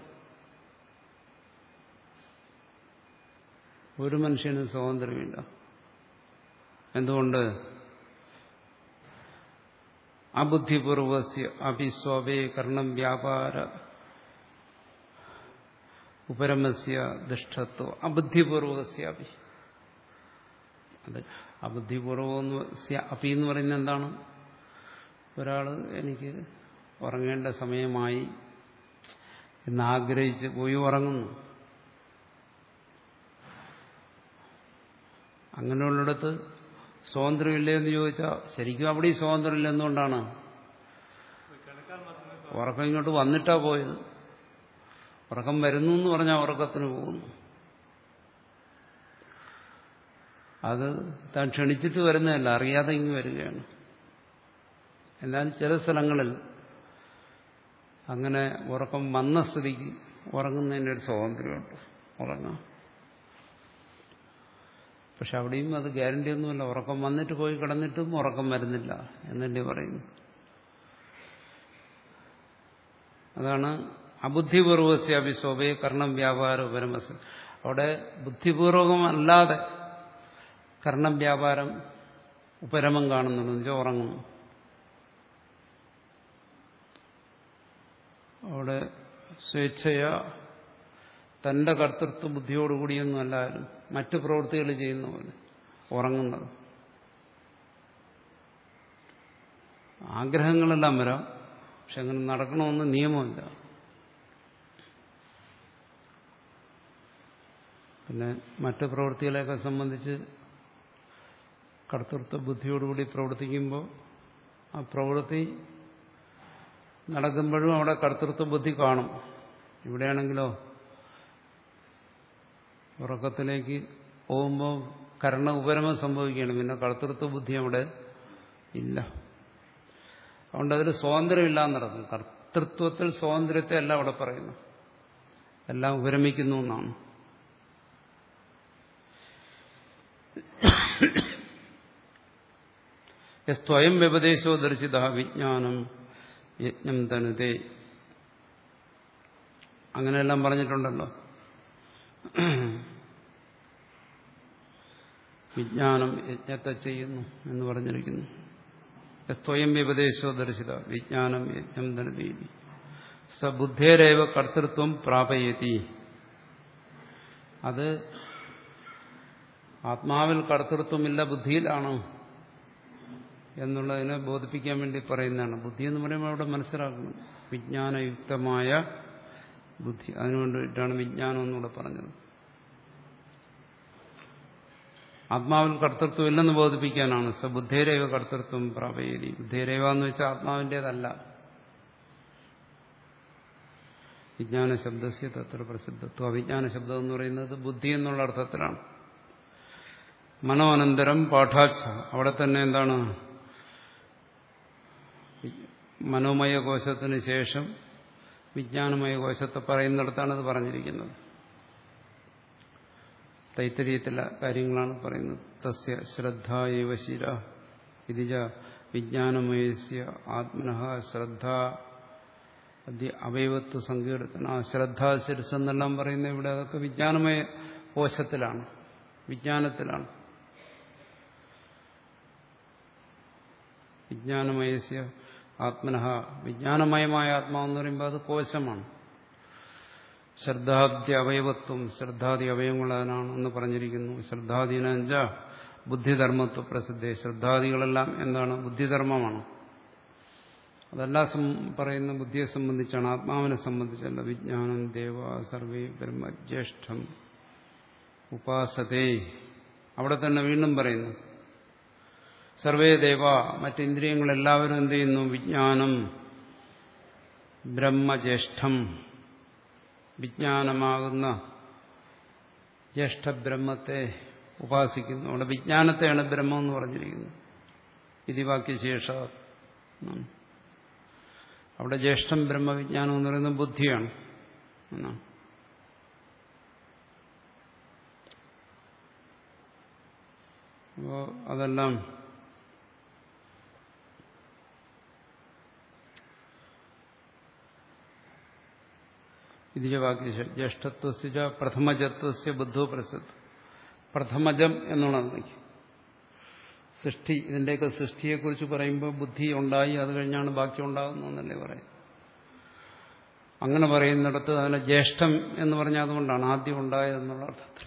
ഒരു മനുഷ്യന് സ്വാതന്ത്ര്യമില്ല. എന്തുകൊണ്ട്? അബുദ്ധിപൂർവസ്യ അഭിസ്വവേ കർണം വ്യാപാര ഉപരമസ്യ ദുഷ്ടത്വ അബുദ്ധിപൂർവസ്യ അഭി. അത് അബുദ്ധിപൂർവം അഭി എന്ന് പറയുന്നത് എന്താണ്? ഒരാള് എനിക്ക് ഉറങ്ങേണ്ട സമയമായി എന്നാഗ്രഹിച്ച് പോയി ഉറങ്ങുന്നു. അങ്ങനെയുള്ളിടത്ത് സ്വാതന്ത്ര്യമില്ലേ എന്ന് ചോദിച്ചാൽ ശരിക്കും അവിടെ ഈ സ്വാതന്ത്ര്യമില്ല. എന്തുകൊണ്ടാണ്? ഉറക്കം ഇങ്ങോട്ട് വന്നിട്ടാ പോയത്. ഉറക്കം വരുന്നു എന്ന് പറഞ്ഞാൽ ഉറക്കത്തിന് പോകുന്നു. അത് താൻ ക്ഷണിച്ചിട്ട് വരുന്നതല്ല, അറിയാതെ ഇങ്ങ് വരികയാണ്. എന്നാൽ ചില സ്ഥലങ്ങളിൽ അങ്ങനെ ഉറക്കം വന്ന സ്ഥിതിക്ക് ഉറങ്ങുന്നതിൻ്റെ ഒരു സ്വാതന്ത്ര്യമുണ്ട്, ഉറങ്ങാം. പക്ഷെ അവിടെയും അത് ഗ്യാരണ്ടി ഒന്നുമല്ല. ഉറക്കം വന്നിട്ട് പോയി കിടന്നിട്ടും ഉറക്കം വരുന്നില്ല എന്നല്ലേ പറയുന്നു. അതാണ് അബുദ്ധിപൂർവസ്യാപി സ്വഭേ കർണം വ്യാപാര ഉപരമസ്. അവിടെ ബുദ്ധിപൂർവകമല്ലാതെ കർണം വ്യാപാരം ഉപരമം കാണുന്നുണ്ട്, എന്ന് വെച്ചാൽ ഉറങ്ങുന്നു. അവിടെ സ്വേച്ഛയ തന്റെ കർത്തൃത്വ ബുദ്ധിയോടുകൂടിയൊന്നും അല്ലാലും മറ്റു പ്രവൃത്തികൾ ചെയ്യുന്ന പോലെ ഉറങ്ങുന്നത്. ആഗ്രഹങ്ങളെല്ലാം വരാം, പക്ഷെ അങ്ങനെ നടക്കണമെന്ന് നിയമമില്ല. പിന്നെ മറ്റു പ്രവൃത്തികളെയൊക്കെ സംബന്ധിച്ച് കർത്തൃത്വ ബുദ്ധിയോടുകൂടി പ്രവർത്തിക്കുമ്പോൾ ആ പ്രവൃത്തി നടക്കുമ്പോഴും അവിടെ കർത്തൃത്വ ബുദ്ധി കാണും. ഇവിടെയാണെങ്കിലോ ഉറക്കത്തിലേക്ക് പോകുമ്പോൾ കർണ ഉപരമം സംഭവിക്കുകയാണ്, പിന്നെ കർത്തൃത്വ ബുദ്ധി അവിടെ ഇല്ല. അതുകൊണ്ട് അതിൽ സ്വാതന്ത്ര്യമില്ല എന്നർത്ഥം. കർത്തൃത്വത്തിൽ സ്വാതന്ത്ര്യത്തെ അല്ല അവിടെ പറയുന്നു, എല്ലാം ഉപരമിക്കുന്നു എന്നാണ്. സ്വയം വ്യപദേശോ ദർശിത വിജ്ഞാനം യജ്ഞം തനുതേ. അങ്ങനെയെല്ലാം പറഞ്ഞിട്ടുണ്ടല്ലോ. വിജ്ഞാനം യജ്ഞത്തെ ചെയ്യുന്നു എന്ന് പറഞ്ഞിരിക്കുന്നു. സ്വയം വ്യപദേശോ ദർശിത വിജ്ഞാനം യജ്ഞം തനുതേ സ ബുദ്ധേരേവ കർത്തൃത്വം പ്രാപയതി. അത് ആത്മാവിൽ കർത്തൃത്വമില്ല, ബുദ്ധിയിലാണ് എന്നുള്ളതിനെ ബോധിപ്പിക്കാൻ വേണ്ടി പറയുന്നതാണ്. ബുദ്ധി എന്ന് പറയുമ്പോൾ അവിടെ മനസ്സിലാക്കണം വിജ്ഞാനയുക്തമായ ബുദ്ധി. അതിനുവേണ്ടിയിട്ടാണ് വിജ്ഞാനം എന്നിവിടെ പറഞ്ഞത്. ആത്മാവിൽ കർത്തൃത്വം ഇല്ലെന്ന് ബോധിപ്പിക്കാനാണ്. സ ബുദ്ധേരേവ കർത്തൃത്വം പ്രാപയതി. ബുദ്ധേരേവ എന്ന് വെച്ചാൽ ആത്മാവിൻ്റേതല്ല. വിജ്ഞാന ശബ്ദസ്യ തത്ര പ്രസിദ്ധത്വം. അവിജ്ഞാന ശബ്ദം എന്ന് പറയുന്നത് ബുദ്ധി എന്നുള്ള അർത്ഥത്തിലാണ്. മനോനന്തരം പാഠാച്ഛ. അവിടെ തന്നെ എന്താണ്? മനോമയ കോശത്തിന് ശേഷം വിജ്ഞാനമയ കോശത്തെ പറയുന്നിടത്താണ് ഇത് പറഞ്ഞിരിക്കുന്നത്. തൈത്തരീയത്തിലെ കാര്യങ്ങളാണ് പറയുന്നത്. തസ്യ ശ്രദ്ധ ഏവ ശിര ഇതിജ വിജ്ഞാനമയസ്യ ആത്മനഃ ശ്രദ്ധ അവയവത്വ സങ്കീർത്തന. ശ്രദ്ധ ശിരസ് എന്നെല്ലാം പറയുന്നത് ഇവിടെ അതൊക്കെ വിജ്ഞാനമയ കോശത്തിലാണ്, വിജ്ഞാനത്തിലാണ്. വിജ്ഞാനമയസ്യ ആത്മനഃ, വിജ്ഞാനമയമായ ആത്മാവെന്ന് പറയുമ്പോൾ അത് കോശമാണ്. ശ്രദ്ധാദ്യ അവയവത്വം, ശ്രദ്ധാദി അവയവങ്ങളാണ് എന്ന് പറഞ്ഞിരിക്കുന്നു. ശ്രദ്ധാദീനഞ്ച ബുദ്ധിധർമ്മത്വ പ്രസിദ്ധ. ശ്രദ്ധാദികളെല്ലാം എന്താണ്? ബുദ്ധിധർമ്മമാണ്. അതെല്ലാം പറയുന്ന ബുദ്ധിയെ സംബന്ധിച്ചാണ്, ആത്മാവിനെ സംബന്ധിച്ചല്ല. വിജ്ഞാനം ദേവ സർവേ ബ്രഹ്മജ്യേഷ്ഠം ഉപാസതേ. അവിടെ തന്നെ വീണ്ടും പറയുന്നു സർവേ ദേവ, മറ്റിന്ദ്രിയങ്ങളെല്ലാവരും എന്ത് ചെയ്യുന്നു? വിജ്ഞാനം ബ്രഹ്മജ്യേഷ്ഠം, വിജ്ഞാനമാകുന്ന ജ്യേഷ്ഠബ്രഹ്മത്തെ ഉപാസിക്കുന്നു. അവിടെ വിജ്ഞാനത്തെയാണ് ബ്രഹ്മം എന്ന് പറഞ്ഞിരിക്കുന്നത്. ഇതി വാക്യശേഷ. അവിടെ ജ്യേഷ്ഠം ബ്രഹ്മവിജ്ഞാനം എന്ന് പറയുന്നത് ബുദ്ധിയാണ് എന്നാണ്. അപ്പോൾ അതെല്ലാം ഇതിവാക്യ ജ്യേഷ്ഠത്വസ്യ പ്രഥമജത്വസ്യ ബുദ്ധോ പ്രസിദ്ധ. പ്രഥമജം എന്നുള്ളത് സൃഷ്ടി, ഇതിന്റെയൊക്കെ സൃഷ്ടിയെക്കുറിച്ച് പറയുമ്പോൾ ബുദ്ധി ഉണ്ടായി അത് കഴിഞ്ഞാണ് ബാക്കി ഉണ്ടാകുന്നതെന്നല്ലേ പറയും. അങ്ങനെ പറയുന്നിടത്ത് അതിനെ ജ്യേഷ്ഠം എന്ന് പറഞ്ഞാൽ അതുകൊണ്ടാണ് ആദ്യം ഉണ്ടായതെന്നുള്ള അർത്ഥത്തിൽ.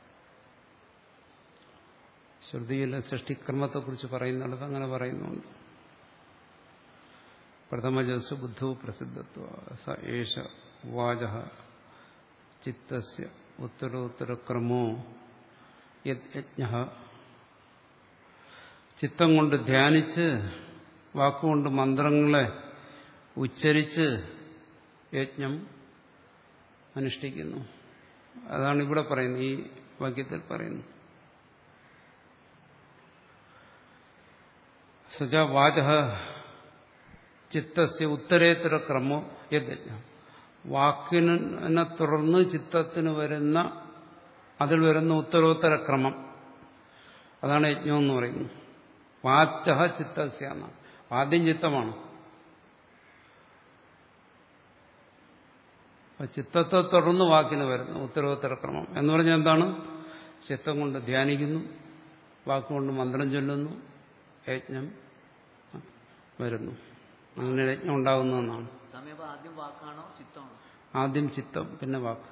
ശ്രുതിയിലെ സൃഷ്ടിക്രമത്തെക്കുറിച്ച് പറയുന്നിടത്ത് അങ്ങനെ പറയുന്നുണ്ട്. പ്രഥമജസ് ബുദ്ധോ പ്രസിദ്ധത്വ സ ഏഷ വാചഃ ചിത്തസ്യ ഉത്തരോത്തരക്രമോ യജ്ഞഃ. ചിത്തം കൊണ്ട് ധ്യാനിച്ച് വാക്കുകൊണ്ട് മന്ത്രങ്ങളെ ഉച്ചരിച്ച് യജ്ഞം അനുഷ്ഠിക്കുന്നു. അതാണ് ഇവിടെ പറയുന്നത്, ഈ വാക്യത്തിൽ പറയുന്നു. സജ വാചഃ ചിത്തസ്യ ഉത്തരേത്തര ക്രമോ യജ്ഞം. വാക്കിനെ തുടർന്ന് ചിത്തത്തിന് വരുന്ന അതിൽ വരുന്ന ഉത്തരോത്തര ക്രമം, അതാണ് യജ്ഞം എന്ന് പറയുന്നത്. വാചഃ ചിത്തസ്യ, ആദ്യം ചിത്തമാണ്. ചിത്തത്തെ തുടർന്ന് വാക്കിന് വരുന്നു ഉത്തരോത്തര ക്രമം എന്ന് പറഞ്ഞാൽ എന്താണ്? ചിത്തം കൊണ്ട് ധ്യാനിക്കുന്നു, വാക്കുകൊണ്ട് മന്ത്രം ചൊല്ലുന്നു, യജ്ഞം വരുന്നു. അങ്ങനെ യജ്ഞം ഉണ്ടാകുന്നതെന്നാണ്. ആദ്യം വാക്കാണോ ചിത്തമാണോ? ആദ്യം ചിത്തം, പിന്നെ വാക്ക്.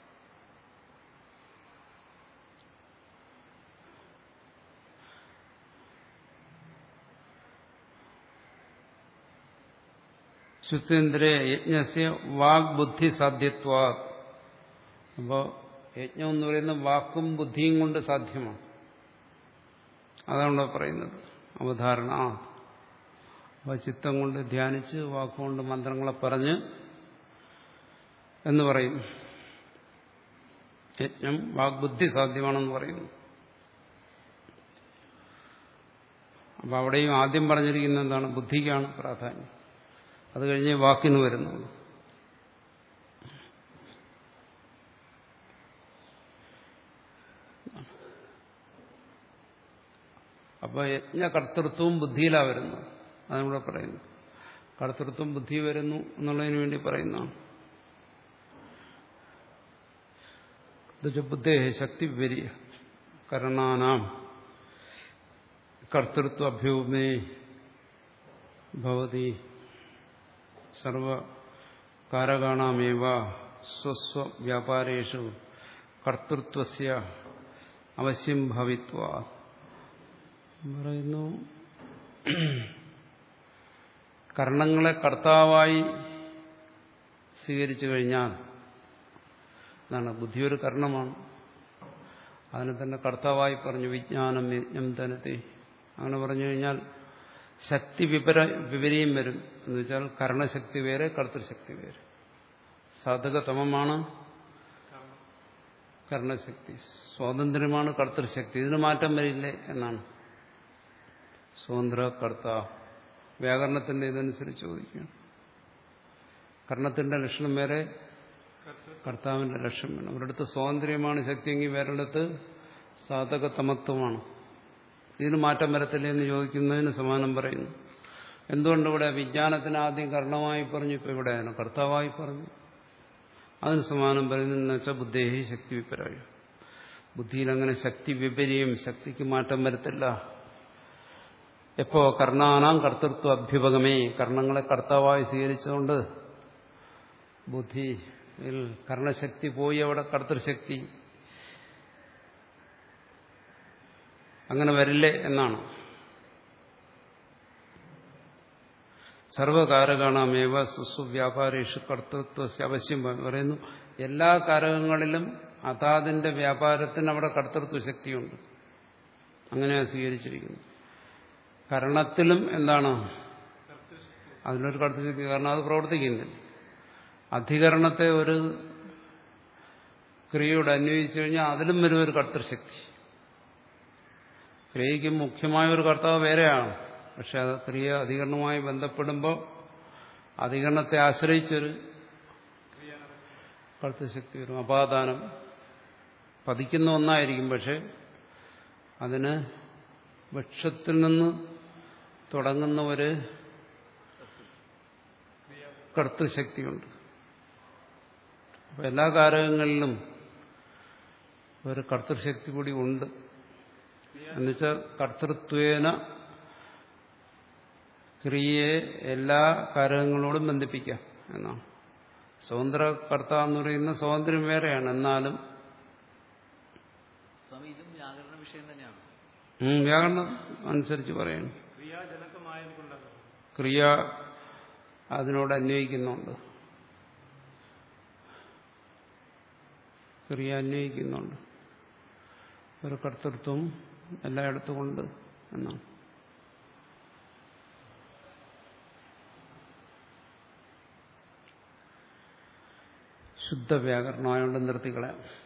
ശുദ്ധേന്ദ്രേ യജ്ഞസ്യ വാഗ്ബുദ്ധി സാധ്യത്വാ. അപ്പോൾ യജ്ഞം എന്ന് പറയുന്ന വാക്കും ബുദ്ധിയും കൊണ്ട് സാധ്യമാണ്. അതാണ് പറയുന്നത് അവധാരണ. അപ്പോൾ ചിത്തം കൊണ്ട് ധ്യാനിച്ച് വാക്കുകൊണ്ട് മന്ത്രങ്ങളെ പറഞ്ഞ് എന്ന് പറയുന്നു. യജ്ഞം വാഗ്ബുദ്ധി സാധ്യമാണെന്ന് പറയുന്നു. അപ്പം അവിടെയും ആദ്യം പറഞ്ഞിരിക്കുന്ന എന്താണ്? ബുദ്ധിക്കാണ് പ്രാധാന്യം. അത് കഴിഞ്ഞ് വാക്കിന് വരുന്നുള്ളൂ. അപ്പോൾ യജ്ഞകർത്തൃത്വവും ബുദ്ധിയിലാണ് വരുന്നത്. അതിവിടെ പറയുന്നു. കർത്തൃത്വം ബുദ്ധി വരുന്നു എന്നുള്ളതിന് വേണ്ടി പറയുന്നതാണ്. ബുദ്ധേ ശക്തി വിപരീയ കരണാനാം കർത്തൃത്വഭ്യൂമേ ഭവതി സർവകാരകാണാമേവ സ്വസ്വ വ്യാപാരേഷു കർത്തൃത്വസ്യ അവശ്യം ഭവിത്വാ. പറയുന്നു, കർണങ്ങളെ കർത്താവായി സ്വീകരിച്ചു കഴിഞ്ഞാൽ, എന്താണ് ബുദ്ധി ഒരു കർണമാണ്, അതിനെ തന്നെ കർത്താവായി പറഞ്ഞു. വിജ്ഞാനം യജ്ഞം തനത്തെ അങ്ങനെ പറഞ്ഞു കഴിഞ്ഞാൽ ശക്തി വിപര വിപരീയം വരും. എന്ന് വെച്ചാൽ കർണശക്തി വേറെ, കർത്തൃശക്തി വേറെ. സാധകതമമാണ് കർണശക്തി, സ്വാതന്ത്ര്യമാണ് കർത്തൃശക്തി. ഇതിന് മാറ്റം വരില്ലേ എന്നാണ്. സ്വതന്ത്ര കർത്ത വ്യാകരണത്തിന്റെ ഇതനുസരിച്ച് ചോദിക്കുകയാണ്. കർണത്തിന്റെ ലക്ഷണം വേറെ, കർത്താവിന്റെ ലക്ഷണം വേണം. ഒരിടത്ത് സ്വാതന്ത്ര്യമാണ് ശക്തിയെങ്കിൽ വേറൊരിടത്ത് സാധകതമത്വമാണ്. ഇതിന് മാറ്റം വരത്തില്ല എന്ന് ചോദിക്കുന്നതിന് സമാനം പറയുന്നു. എന്തുകൊണ്ടിവിടെ വിജ്ഞാനത്തിന് ആദ്യം കർണമായി പറഞ്ഞു, ഇപ്പം ഇവിടെ അതിനെ കർത്താവായി പറഞ്ഞു? അതിന് സമാനം പറയുന്നതെന്ന് വെച്ചാൽ ബുദ്ധേഹി ശക്തി വിപരായ. ബുദ്ധിയിൽ അങ്ങനെ ശക്തി വിപരീയം, ശക്തിക്ക് മാറ്റം വരത്തില്ല. എപ്പോ? കർണാനാം കർത്തൃത്വ അഭ്യുപഗമേ, കർണങ്ങളെ കർത്താവായി സ്വീകരിച്ചുകൊണ്ട് ബുദ്ധിയിൽ കർണശക്തി പോയി അവിടെ കർത്തൃശക്തി അങ്ങനെ വരില്ലേ എന്നാണ്. സർവകാരകാണമേവ സുസ്വ്യാപാരേഷു കർത്തൃത്വ അവശ്യം പറയുന്നു. എല്ലാ കാരകങ്ങളിലും അതാതിന്റെ വ്യാപാരത്തിന് അവിടെ കർത്തൃത്വ ശക്തിയുണ്ട്. അങ്ങനെയാണ് സ്വീകരിച്ചിരിക്കുന്നത്. കരണത്തിലും എന്താണ്? അതിനൊരു കർത്തൃശക്തി, കാരണം അത് പ്രവർത്തിക്കുന്നില്ല. അധികരണത്തെ ഒരു ക്രിയയോട് അന്വയിച്ചു കഴിഞ്ഞാൽ അതിലും വരും ഒരു കർത്തൃശക്തി. ക്രിയയ്ക്ക് മുഖ്യമായ ഒരു കർത്താവ് വേറെയാണ്, പക്ഷെ അത് ക്രിയ അധികരണവുമായി ബന്ധപ്പെടുമ്പോൾ അധികരണത്തെ ആശ്രയിച്ചൊരു കർത്തൃശക്തി വരും. അപാദാനം പതിക്കുന്ന ഒന്നായിരിക്കും, പക്ഷെ അതിന് വൃക്ഷത്തിൽ നിന്ന് തുടങ്ങുന്ന ഒരു കർത്തൃശക്തിയുണ്ട്. അപ്പൊ എല്ലാ കാരകങ്ങളിലും ഒരു കർത്തൃശക്തി കൂടി ഉണ്ട്. എന്നുവെച്ചാൽ കർത്തൃത്വേന ക്രിയയെ എല്ലാ കാരകങ്ങളോടും ബന്ധിപ്പിക്കാം എന്നാണ്. സ്വതന്ത്ര കർത്ത എന്ന് പറയുന്ന സ്വാതന്ത്ര്യം വേറെയാണ്. എന്നാലും സ്വാമി ഇതും വ്യാകരണ വിഷയം തന്നെയാണ്. വ്യാകരണം അനുസരിച്ച് പറയണം. ക്രിയ അതിനോട് അന്വയിക്കുന്നുണ്ട്. ക്രിയ അന്വയിക്കുന്നുണ്ട്. ഒരു കർത്തൃത്വം എല്ലായിടത്തും ഉണ്ട് എന്നാണ്. ശുദ്ധ വ്യാകരണമായോണ്ട് നിർത്തിക്കളയാം.